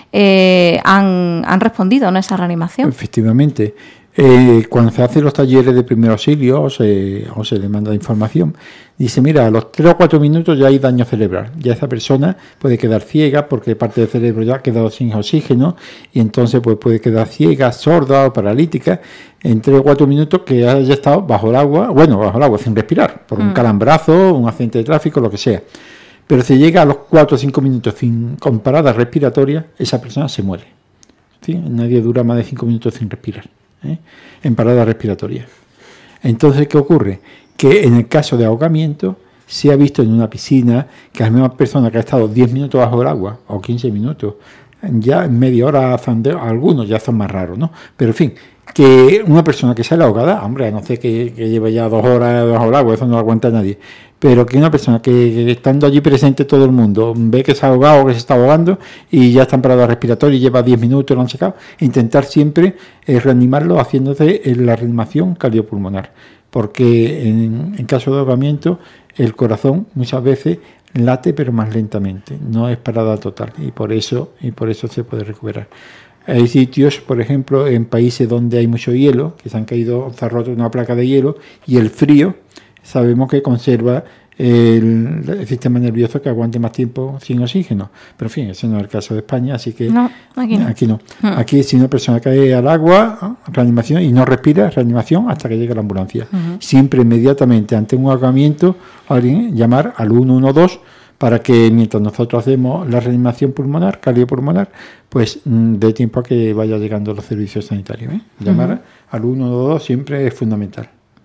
han respondido a esa reanimación. Efectivamente. Cuando se hacen los talleres de primer auxilio o se le manda información, dice, mira, a los 3 o 4 minutos ya hay daño cerebral, ya esa persona puede quedar ciega porque parte del cerebro ya ha quedado sin oxígeno y entonces pues puede quedar ciega, sorda o paralítica en 3 o 4 minutos que haya estado bajo el agua, sin respirar, por un calambrazo, un accidente de tráfico, lo que sea. Pero si llega a los 4 o 5 minutos con parada respiratoria, esa persona se muere. ¿Sí? Nadie dura más de 5 minutos sin respirar. En parada respiratoria. Entonces, ¿qué ocurre? Que en el caso de ahogamiento se ha visto en una piscina que la misma persona que ha estado 10 minutos bajo el agua o 15 minutos, ya en media hora, algunos ya son más raros, ¿no? Pero en fin, que una persona que sale ahogada, hombre, a no ser que lleve ya 2 horas bajo el agua, eso no lo aguanta nadie, pero que una persona que estando allí presente todo el mundo ve que se ha ahogado o que se está ahogando y ya está en parada respiratoria y lleva 10 minutos, lo han sacado, intentar siempre reanimarlo haciéndose la reanimación cardiopulmonar, porque en caso de ahogamiento el corazón muchas veces late pero más lentamente, no es parada total y por eso se puede recuperar. Hay sitios, por ejemplo, en países donde hay mucho hielo, que se ha roto una placa de hielo y el frío sabemos que conserva el sistema nervioso que aguante más tiempo sin oxígeno. Pero en fin, ese no es el caso de España, así que no, aquí no. Aquí si una persona cae al agua, reanimación y no respira, reanimación hasta que llegue la ambulancia. Siempre inmediatamente ante un ahogamiento, alguien llamar al 112 para que mientras nosotros hacemos la reanimación pulmonar, cardiopulmonar, pues dé tiempo a que vaya llegando los servicios sanitarios. Llamar al 112 siempre es fundamental.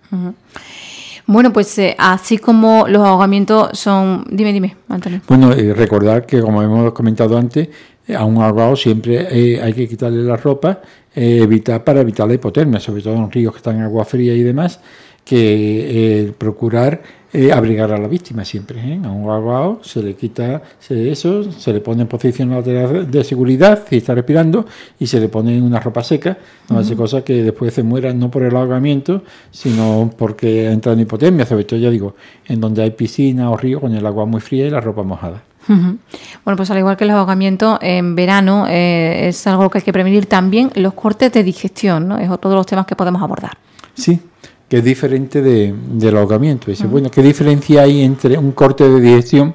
Bueno, pues así como los ahogamientos son... Dime, Antonio. Bueno, recordar que, como hemos comentado antes, a un ahogado siempre hay que quitarle la ropa, para evitar la hipotermia, sobre todo en ríos que están en agua fría y demás, que procurar abrigar a la víctima siempre. A un ahogado se le quita se le pone en posición lateral de seguridad si está respirando y se le pone en una ropa seca, no hace cosa que después se muera no por el ahogamiento, sino porque entra en hipotermia, sobre todo, ya digo, en donde hay piscina o río con el agua muy fría y la ropa mojada. Bueno, pues al igual que el ahogamiento, en verano es algo que hay que prevenir también, los cortes de digestión, ¿no? Es otro de los temas que podemos abordar. Sí, que es diferente del ahogamiento. Dice, bueno, ¿qué diferencia hay entre un corte de digestión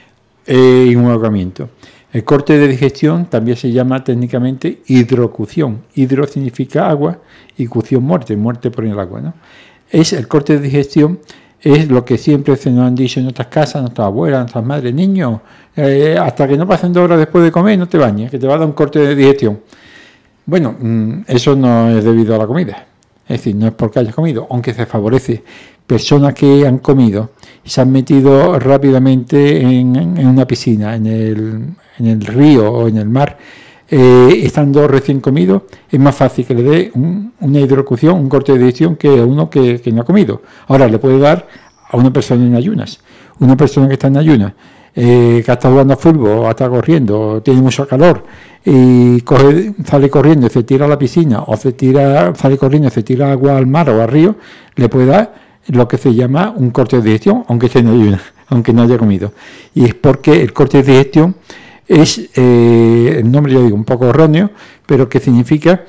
y un ahogamiento? El corte de digestión también se llama técnicamente hidrocución. Hidro significa agua y cución muerte por el agua, ¿no? El corte de digestión es lo que siempre se nos han dicho en nuestras casas, nuestras abuelas, nuestras madres, niños, hasta que no pasen 2 horas después de comer no te bañes, que te va a dar un corte de digestión. Bueno, eso no es debido a la comida. Es decir, no es porque hayas comido, aunque se favorece. Personas que han comido y se han metido rápidamente en una piscina, en el río o en el mar, estando recién comido, es más fácil que le dé una hidrocución, un corte de digestión, que a uno que no ha comido. Ahora, le puede dar a una persona en ayunas. Una persona que está en ayunas, que está jugando a fútbol, o está corriendo, tiene mucho calor, y sale corriendo y se tira a la piscina, o sale corriendo y se tira agua al mar o al río, le puede dar lo que se llama un corte de digestión, aunque esté en ayunas, aunque no haya comido. Y es porque el corte de digestión es, el nombre yo digo un poco erróneo, pero que significa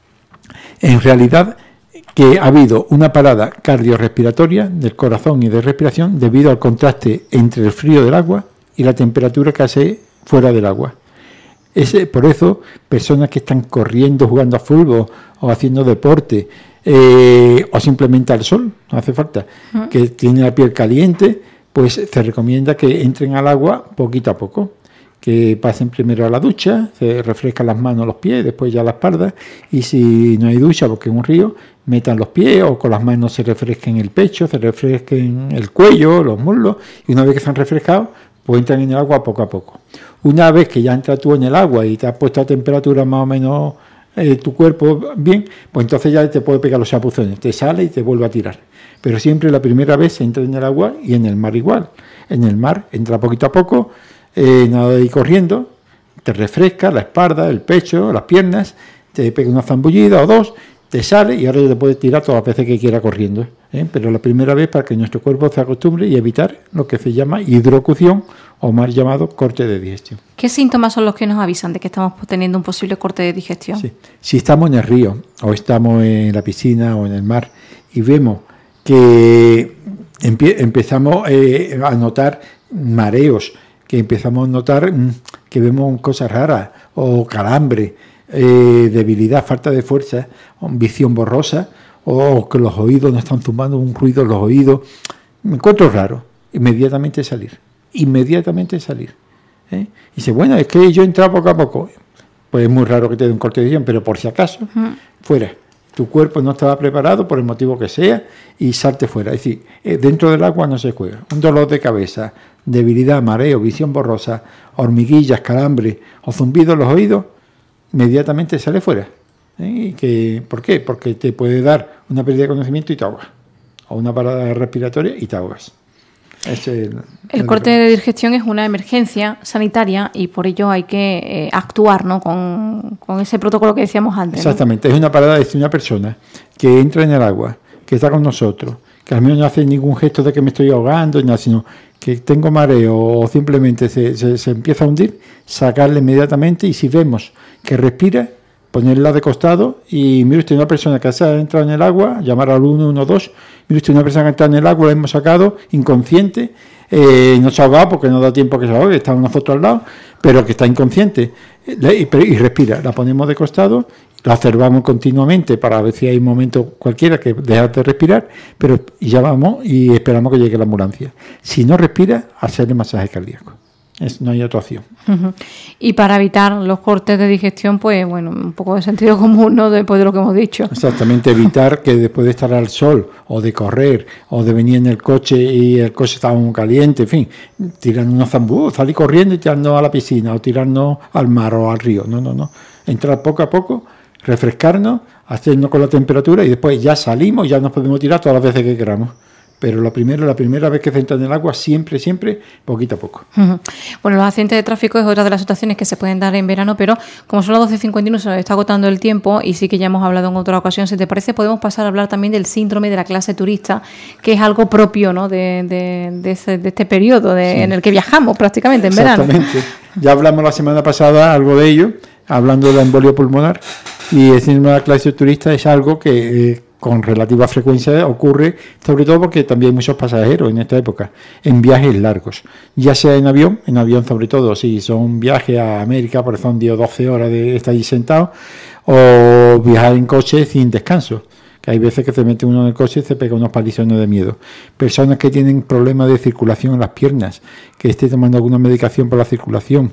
en realidad que ha habido una parada cardiorrespiratoria del corazón y de respiración debido al contraste entre el frío del agua y la temperatura que hace fuera del agua. Por eso, personas que están corriendo, jugando a fútbol o haciendo deporte, o simplemente al sol, no hace falta, que tienen la piel caliente, pues se recomienda que entren al agua poquito a poco, que pasen primero a la ducha, se refrescan las manos, los pies, después ya la espalda, y si no hay ducha porque es un río, metan los pies o con las manos se refresquen el pecho, se refresquen el cuello, los muslos, y una vez que se han refrescado, pues entran en el agua poco a poco. Una vez que ya entras tú en el agua y te has puesto a temperatura más o menos tu cuerpo bien, pues entonces ya te puede pegar los chapuzones, te sale y te vuelve a tirar. Pero siempre la primera vez se entra en el agua y en el mar igual. En el mar entra poquito a poco, nada de ir corriendo, te refresca la espalda, el pecho, las piernas, te pega una zambullida o 2, te sale y ahora te puedes tirar todas las veces que quiera corriendo. Pero la primera vez para que nuestro cuerpo se acostumbre y evitar lo que se llama hidrocución o mal llamado corte de digestión. ¿Qué síntomas son los que nos avisan de que estamos teniendo un posible corte de digestión? Sí. Si estamos en el río o estamos en la piscina o en el mar y vemos que empezamos a notar mareos, que empezamos a notar que vemos cosas raras o calambre, debilidad, falta de fuerza, visión borrosa, o que los oídos nos están zumbando un ruido en los oídos, me encuentro raro, inmediatamente salir. Y dice, bueno, es que yo he entrado poco a poco. Pues es muy raro que te dé un corte de digestión, pero por si acaso, fuera. tu cuerpo no estaba preparado por el motivo que sea y salte fuera. Es decir, dentro del agua no se juega. Un dolor de cabeza, debilidad, mareo, visión borrosa, hormiguillas, calambre o zumbido en los oídos, inmediatamente sale fuera. ¿Por qué? Porque te puede dar una pérdida de conocimiento y te ahogas, o una parada respiratoria y te ahogas. El corte de digestión es una emergencia sanitaria y por ello hay que actuar, ¿no? con ese protocolo que decíamos antes. Exactamente, ¿no? Es una parada de una persona que entra en el agua, que está con nosotros, que al menos no hace ningún gesto de que me estoy ahogando, nada, sino que tengo mareo o simplemente se empieza a hundir, sacarle inmediatamente, y si vemos que respira, ponerla de costado y mire usted, una persona que se ha entrado en el agua, llamar al 112, mire usted, una persona que ha entrado en el agua, la hemos sacado inconsciente, no se ha ahogado porque no da tiempo que se ahogue, está nosotros al lado, pero que está inconsciente y respira, la ponemos de costado, la observamos continuamente para ver si hay un momento cualquiera que deja de respirar, pero ya vamos y esperamos que llegue la ambulancia. Si no respira, hacerle masaje cardíaco. No hay otra opción. Uh-huh. Y para evitar los cortes de digestión, pues bueno, un poco de sentido común, ¿no? Después de lo que hemos dicho. Exactamente, evitar que después de estar al sol o de correr o de venir en el coche y el coche estaba muy caliente, en fin, tirarnos unos zambú, salir corriendo y tirarnos a la piscina o tirarnos al mar o al río. No. Entrar poco a poco, refrescarnos, hacernos con la temperatura y después ya salimos, ya nos podemos tirar todas las veces que queramos. Pero la primera vez que se entra en el agua, siempre, poquito a poco. Uh-huh. Bueno, los accidentes de tráfico es otra de las situaciones que se pueden dar en verano, pero como son las 12:51 se nos está agotando el tiempo y sí que ya hemos hablado en otra ocasión, si te parece, podemos pasar a hablar también del síndrome de la clase turista, que es algo propio, ¿no? de este periodo sí, en el que viajamos prácticamente en verano. Exactamente. Ya hablamos la semana pasada algo de ello, hablando de la embolia pulmonar, y el síndrome de la clase turista es algo que con relativa frecuencia ocurre, sobre todo porque también hay muchos pasajeros en esta época, en viajes largos, ya sea en avión sobre todo, si son viajes a América, porque son 10 o 12 horas de estar allí sentado, o viajar en coche sin descanso, que hay veces que se mete uno en el coche y se pega unos palizones de miedo. Personas que tienen problemas de circulación en las piernas, que esté tomando alguna medicación por la circulación,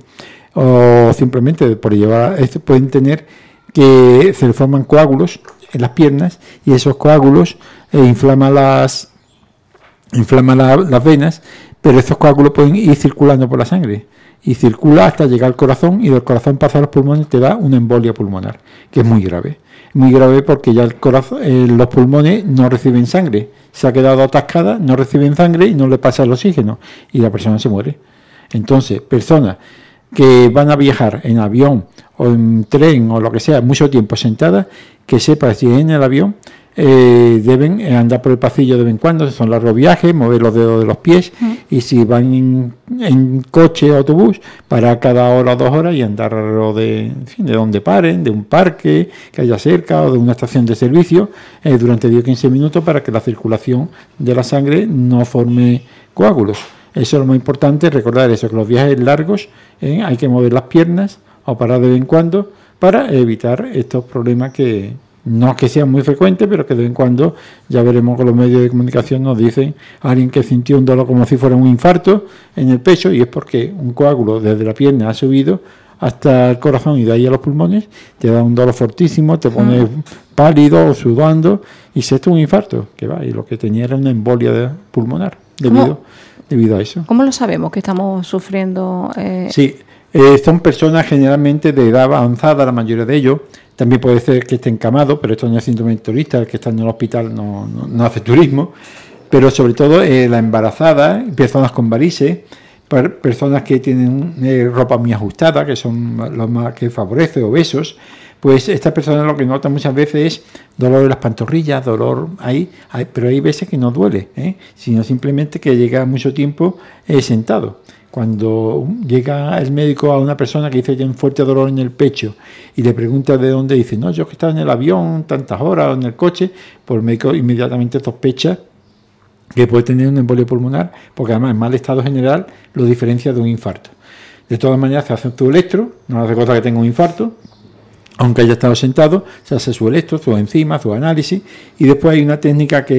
o simplemente por llevar esto, pueden tener que se le forman coágulos en las piernas y esos coágulos inflaman las venas, pero esos coágulos pueden ir circulando por la sangre y circula hasta llegar al corazón y del corazón pasa a los pulmones y te da una embolia pulmonar, que es muy grave porque ya el corazón, los pulmones no reciben sangre, se ha quedado atascada, no reciben sangre y no le pasa el oxígeno y la persona se muere. Entonces, personas que van a viajar en avión o en tren o lo que sea, mucho tiempo sentadas, que sepa si en el avión deben andar por el pasillo de vez en cuando, si son largos viajes, mover los dedos de los pies, y si van en coche o autobús, para cada hora o 2 horas y andar de donde paren, de un parque que haya cerca o de una estación de servicio, durante 10 o 15 minutos para que la circulación de la sangre no forme coágulos. Eso es lo más importante, recordar eso, que los viajes largos hay que mover las piernas o parar de vez en cuando para evitar estos problemas que no es que sean muy frecuentes, pero que de vez en cuando ya veremos que los medios de comunicación nos dicen a alguien que sintió un dolor como si fuera un infarto en el pecho y es porque un coágulo desde la pierna ha subido hasta el corazón y de ahí a los pulmones, te da un dolor fortísimo, te pones pálido o sudando y si esto es un infarto, que va, y lo que tenía era una embolia pulmonar debido a eso. ¿Cómo lo sabemos que estamos sufriendo? Sí, son personas generalmente de edad avanzada, la mayoría de ellos. También puede ser que esté encamado, pero esto no es síndrome de turista, el que está en el hospital no hace turismo. Pero sobre todo la embarazada, personas con varices, personas que tienen ropa muy ajustada, que son los más que favorece, obesos. Pues estas personas lo que notan muchas veces es dolor en las pantorrillas, dolor pero hay veces que no duele, sino simplemente que llega mucho tiempo sentado. Cuando llega el médico a una persona que dice que tiene un fuerte dolor en el pecho y le pregunta de dónde, dice, no, yo que estaba en el avión tantas horas o en el coche, pues el médico inmediatamente sospecha que puede tener una embolia pulmonar, porque además en mal estado general lo diferencia de un infarto. De todas maneras se hace su electro, no hace cosa que tenga un infarto, aunque haya estado sentado, se hace su electro, su enzima, su análisis, y después hay una técnica que es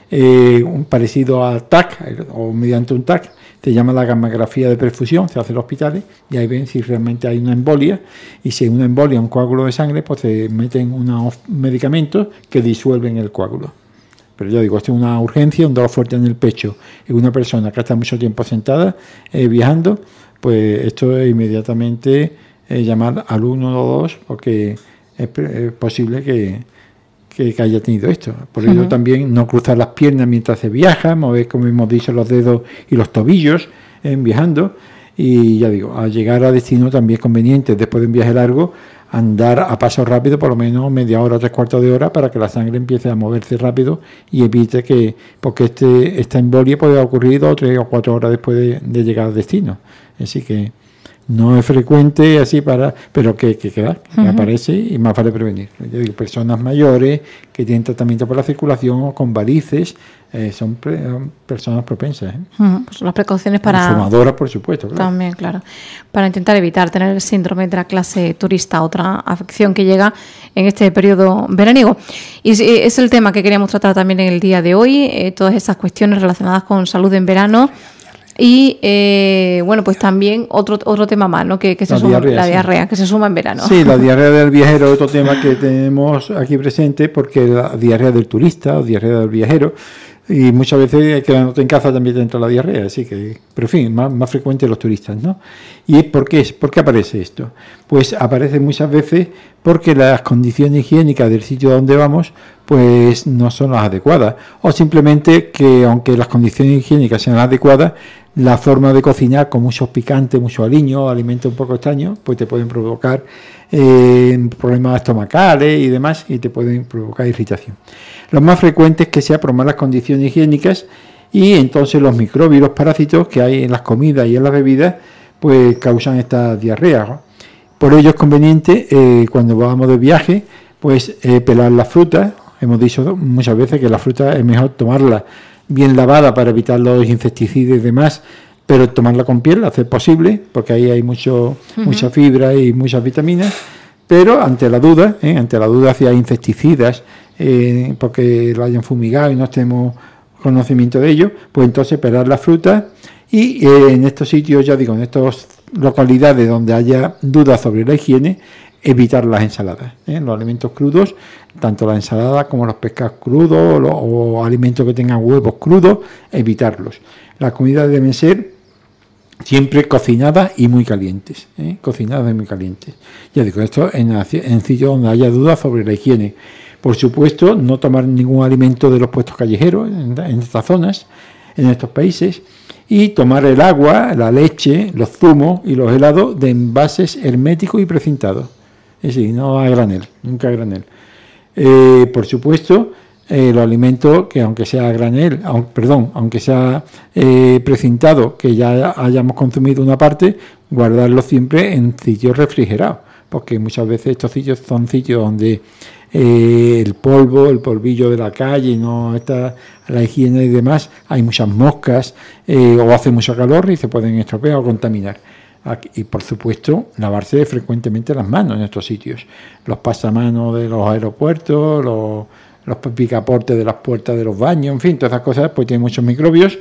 parecido a TAC o mediante un TAC. Se llama la gammagrafía de perfusión, se hace en los hospitales y ahí ven si realmente hay una embolia, y si hay una embolia, un coágulo de sangre, pues se meten unos medicamentos que disuelven el coágulo. Pero yo digo, esto es una urgencia, un dolor fuerte en el pecho, y una persona que está mucho tiempo sentada viajando, pues esto es inmediatamente llamar al 112 porque es posible que haya tenido esto. Por ello también no cruzar las piernas mientras se viaja, mover, como hemos dicho, los dedos y los tobillos viajando. Y ya digo, al llegar a destino también es conveniente, después de un viaje largo, andar a paso rápido, por lo menos media hora, 3/4 de hora, para que la sangre empiece a moverse rápido y evite que, porque esta embolia puede ocurrir 2, 3 o 4 horas después de llegar al destino. Así que no es frecuente así pero que aparece y más vale prevenir. Yo digo, personas mayores que tienen tratamiento por la circulación o con varices son personas propensas. Pues las precauciones para... Fumadoras, por supuesto. Claro. También, claro. Para intentar evitar tener el síndrome de la clase turista, otra afección que llega en este periodo veraniego. Y es el tema que queríamos tratar también en el día de hoy, todas esas cuestiones relacionadas con salud en verano. Y bueno, pues también otro tema más, ¿no? Que se suma, la diarrea, que se suma en verano. Sí, la diarrea del viajero es otro tema que tenemos aquí presente, porque la diarrea del turista o diarrea del viajero, y muchas veces quedándote en casa también te entra la diarrea, así que, pero en fin, más frecuente en los turistas, ¿no? ¿Y por qué aparece esto? Pues aparece muchas veces porque las condiciones higiénicas del sitio donde vamos pues no son las adecuadas, o simplemente que aunque las condiciones higiénicas sean adecuadas, la forma de cocinar con muchos picantes, mucho aliño, alimentos un poco extraños, pues te pueden provocar problemas estomacales y demás, y te pueden provocar irritación. Lo más frecuente es que sea por malas condiciones higiénicas, y entonces los microbios, los parásitos que hay en las comidas y en las bebidas, pues causan esta diarrea, ¿no? Por ello es conveniente, cuando vamos de viaje, pues pelar las frutas. Hemos dicho muchas veces que la fruta es mejor tomarla bien lavada para evitar los insecticidas y demás, pero tomarla con piel, hacer posible, porque ahí hay mucha fibra y muchas vitaminas. Pero ante la duda si hay insecticidas, porque lo hayan fumigado y no tenemos conocimiento de ello, pues entonces pelar la fruta y en estos sitios, ya digo, en estas localidades donde haya dudas sobre la higiene, evitar las ensaladas, los alimentos crudos, tanto la ensalada como los pescados crudos o alimentos que tengan huevos crudos, evitarlos. Las comidas deben ser siempre cocinadas y muy calientes, cocinadas y muy calientes. Ya digo, esto en sitios donde haya dudas sobre la higiene. Por supuesto, no tomar ningún alimento de los puestos callejeros en estas zonas, en estos países, y tomar el agua, la leche, los zumos y los helados de envases herméticos y precintados. Es decir, no a granel, nunca a granel. Por supuesto, los alimentos que aunque sea a granel, aunque sea precintado, que ya hayamos consumido una parte, guardarlo siempre en sitios refrigerados, porque muchas veces estos sitios son sitios donde el polvillo de la calle, no está la higiene y demás, hay muchas moscas o hace mucho calor y se pueden estropear o contaminar. Y por supuesto lavarse frecuentemente las manos en estos sitios, los pasamanos de los aeropuertos, los picaportes de las puertas de los baños, en fin, todas esas cosas pues tienen muchos microbios,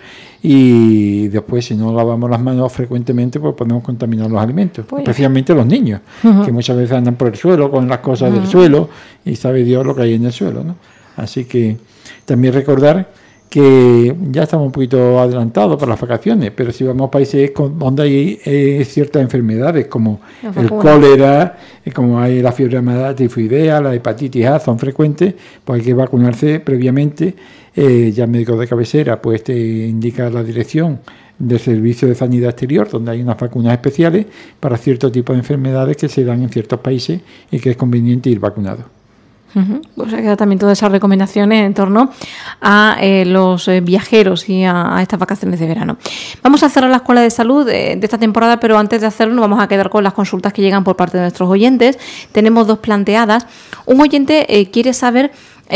y después si no lavamos las manos frecuentemente pues podemos contaminar los alimentos, especialmente los niños, que muchas veces andan por el suelo con las cosas del suelo y sabe Dios lo que hay en el suelo, ¿no? Así que también recordar que ya estamos un poquito adelantados para las vacaciones, pero si vamos a países donde hay ciertas enfermedades como el cólera, como hay la fiebre amarilla tifoidea, la hepatitis A, son frecuentes, pues hay que vacunarse previamente. Ya el médico de cabecera pues te indica la dirección del Servicio de Sanidad Exterior, donde hay unas vacunas especiales para cierto tipo de enfermedades que se dan en ciertos países y que es conveniente ir vacunado. Pues hay que dar también todas esas recomendaciones en torno a los viajeros y a estas vacaciones de verano. Vamos a cerrar la Escuela de Salud de esta temporada, pero antes de hacerlo nos vamos a quedar con las consultas que llegan por parte de nuestros oyentes. Tenemos dos planteadas. Un oyente quiere saber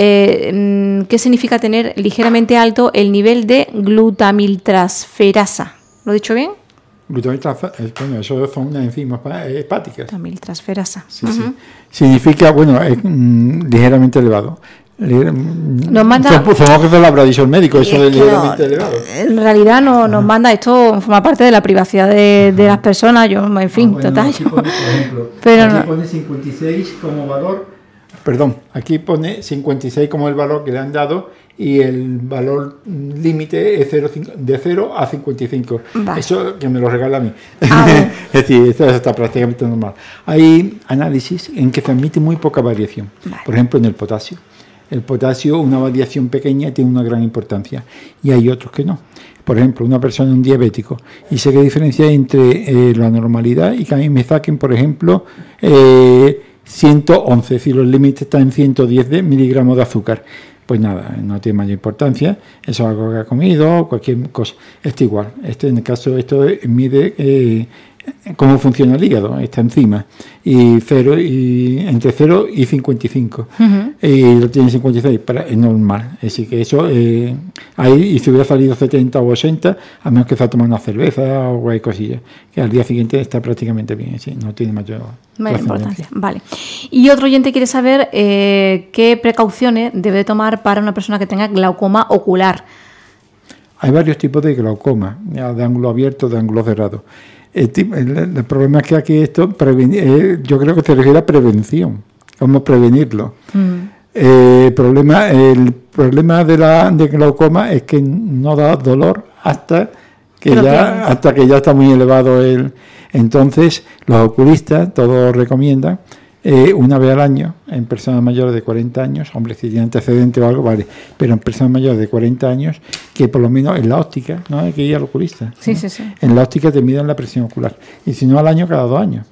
qué significa tener ligeramente alto el nivel de glutamiltransferasa. ¿Lo he dicho bien? Glutamiltransferasa, bueno, eso son unas enzimas hepáticas. Glutamiltransferasa. Sí, sí. Significa, bueno, es ligeramente elevado. Nos manda... Supongo que se lo habrá dicho el médico, eso de ligeramente elevado. En realidad nos manda esto, forma parte de la privacidad de las personas, yo, en fin, bueno, total. Aquí pone, por ejemplo, pero aquí pone 56 como valor, perdón, aquí pone 56 como el valor que le han dado y el valor límite es de 0 a 55. Vale. Eso que me lo regala a mí. Bueno. Es decir, esto está prácticamente normal. Hay análisis en que se admite muy poca variación. Vale. Por ejemplo, en el potasio. El potasio, una variación pequeña, tiene una gran importancia. Y hay otros que no. Por ejemplo, una persona, un diabético, y sé que diferencia entre la normalidad y que a mí me saquen, por ejemplo, 111, es decir, los límites están en 110 miligramos de azúcar. Pues nada, no tiene mayor importancia, eso es algo que ha comido, cualquier cosa. Esto igual, en el caso, esto mide cómo funciona el hígado, esta enzima, y entre 0 y 55, y lo tiene 56, es normal, así que eso, ahí, y si hubiera salido 70 o 80, a menos que se ha tomado una cerveza o cualquier cosilla, que al día siguiente está prácticamente bien, sí, no tiene mayor importancia. Vale. Y otro oyente quiere saber qué precauciones debe tomar para una persona que tenga glaucoma ocular. Hay varios tipos de glaucoma, de ángulo abierto, de ángulo cerrado. El problema es que aquí esto, yo creo que se refiere a prevención, cómo prevenirlo. El problema de glaucoma es que no da dolor hasta que ya está muy elevado Entonces, los oculistas todos recomiendan una vez al año en personas mayores de 40 años, hombre, si tiene antecedentes o algo, vale, pero en personas mayores de 40 años, que por lo menos en la óptica, no hay que ir al oculista. Sí, ¿no? sí, sí. En la óptica te miden la presión ocular, y si no al año, cada 2 años.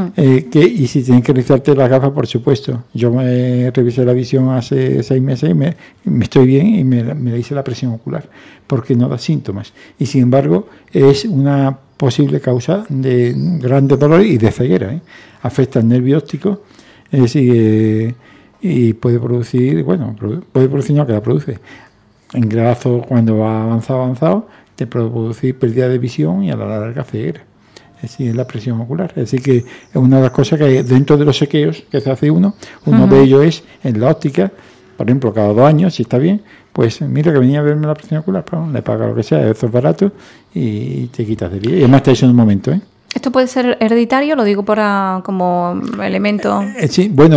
Y si tienes que revisarte las gafas, por supuesto. Yo me revisé la visión hace 6 meses y me estoy bien y me hice la presión ocular, porque no da síntomas. Y sin embargo, es una posible causa de grandes dolores y de ceguera. Afecta al nervio óptico, es decir, y puede producir, no, que la produce. En grado, cuando va avanzado, te puede producir pérdida de visión y a la larga ceguera. Es decir, la presión ocular. Es decir, que es una de las cosas que hay dentro de los chequeos que se hace uno de ellos es en la óptica, por ejemplo, cada 2 años, si está bien, pues mira que venía a verme la presión ocular, le paga lo que sea, eso es barato y te quitas de vida. Y además está eso en un momento, ¿Esto puede ser hereditario? Lo digo como elemento. Sí, bueno,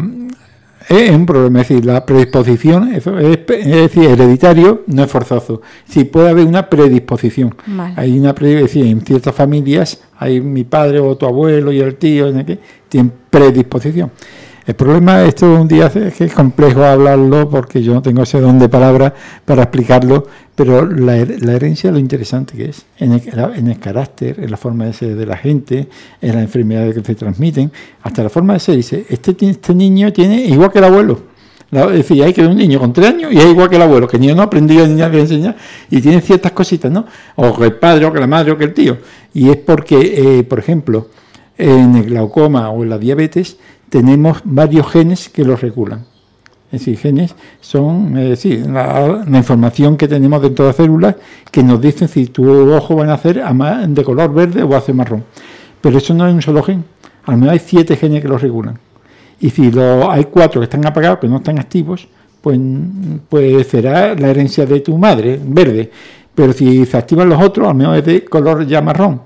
es un problema, es decir, la predisposición, es decir, hereditario no es forzoso. Sí, puede haber una predisposición. Vale. Hay una predisposición, en ciertas familias, hay mi padre o tu abuelo y el tío, tienen predisposición. El problema, esto un día es que es complejo hablarlo porque yo no tengo ese don de palabra para explicarlo, pero la herencia, lo interesante que es, en el carácter, en la forma de ser de la gente, en las enfermedades que se transmiten, hasta la forma de ser. Dice, este niño tiene igual que el abuelo. Es decir, hay que ver un niño con 3 años y es igual que el abuelo, que el niño no ha aprendido ni nada que enseñar y tiene ciertas cositas, ¿no? O que el padre, o que la madre, o que el tío. Y es porque, por ejemplo, en el glaucoma o en la diabetes, tenemos varios genes que los regulan. Es decir, genes son la información que tenemos dentro de las células que nos dicen si tu ojo va a nacer de color verde o va a ser marrón. Pero eso no es un solo gen. Al menos hay 7 genes que los regulan. Y si hay 4 que están apagados, que no están activos, pues será la herencia de tu madre, verde. Pero si se activan los otros, al menos es de color ya marrón.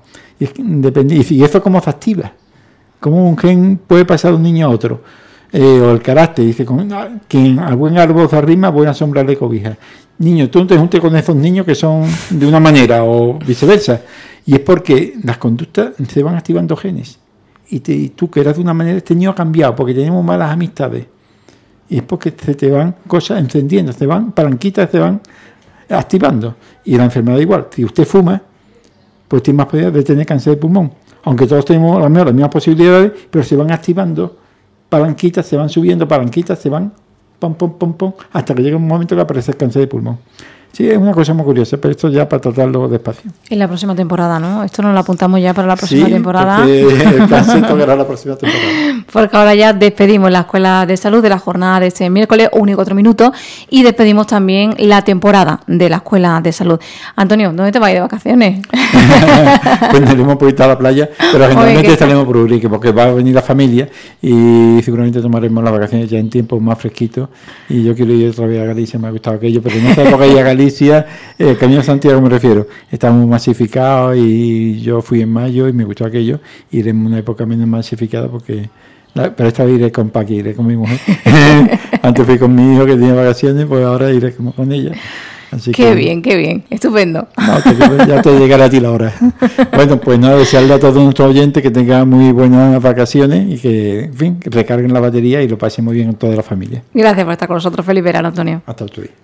Y eso cómo se activa. Cómo un gen puede pasar de un niño a otro. O el carácter, dice, que a buen árbol se arrima, buena sombra le cobija. Niño, tú no te juntes con esos niños que son de una manera o viceversa. Y es porque las conductas se van activando genes. Y tú que eras de una manera, este niño ha cambiado porque tenemos malas amistades. Y es porque se te van cosas encendiendo, se van palanquitas, se van activando. Y la enfermedad igual. Si usted fuma, pues tiene más posibilidades de tener cáncer de pulmón. Aunque todos tenemos las mismas posibilidades, pero se van activando palanquitas, se van subiendo palanquitas, se van pom, hasta que llega un momento que aparece el cáncer de pulmón. Sí, es una cosa muy curiosa, pero esto ya para tratarlo despacio. En la próxima temporada, ¿no? Esto nos lo apuntamos ya para la próxima temporada. Porque el cáncer tocará la próxima temporada. Porque ahora ya despedimos la Escuela de Salud de la jornada de este miércoles, 1:04 minutos, y despedimos también la temporada de la Escuela de Salud. Antonio, ¿dónde te vas a ir de vacaciones? Pues nos iremos un poquito a la playa, pero generalmente estaremos por Urique, porque va a venir la familia y seguramente tomaremos las vacaciones ya en tiempos más fresquitos. Y yo quiero ir otra vez a Galicia, me ha gustado aquello, pero en esta época ir a Galicia, Camino de Santiago me refiero, está muy masificado y yo fui en mayo y me gustó aquello. Iré en una época menos masificada porque... pero esta vez iré con Paqui, iré con mi mujer. Antes fui con mi hijo que tenía vacaciones, pues ahora iré con ella. Así qué bien, estupendo. No, ya te llegará a ti la hora. Bueno, pues nada, desearle a todos nuestros oyentes que tengan muy buenas vacaciones y que, en fin, que recarguen la batería y lo pasen muy bien en toda la familia. Gracias por estar con nosotros. Feliz verano, Antonio. Hasta otro día.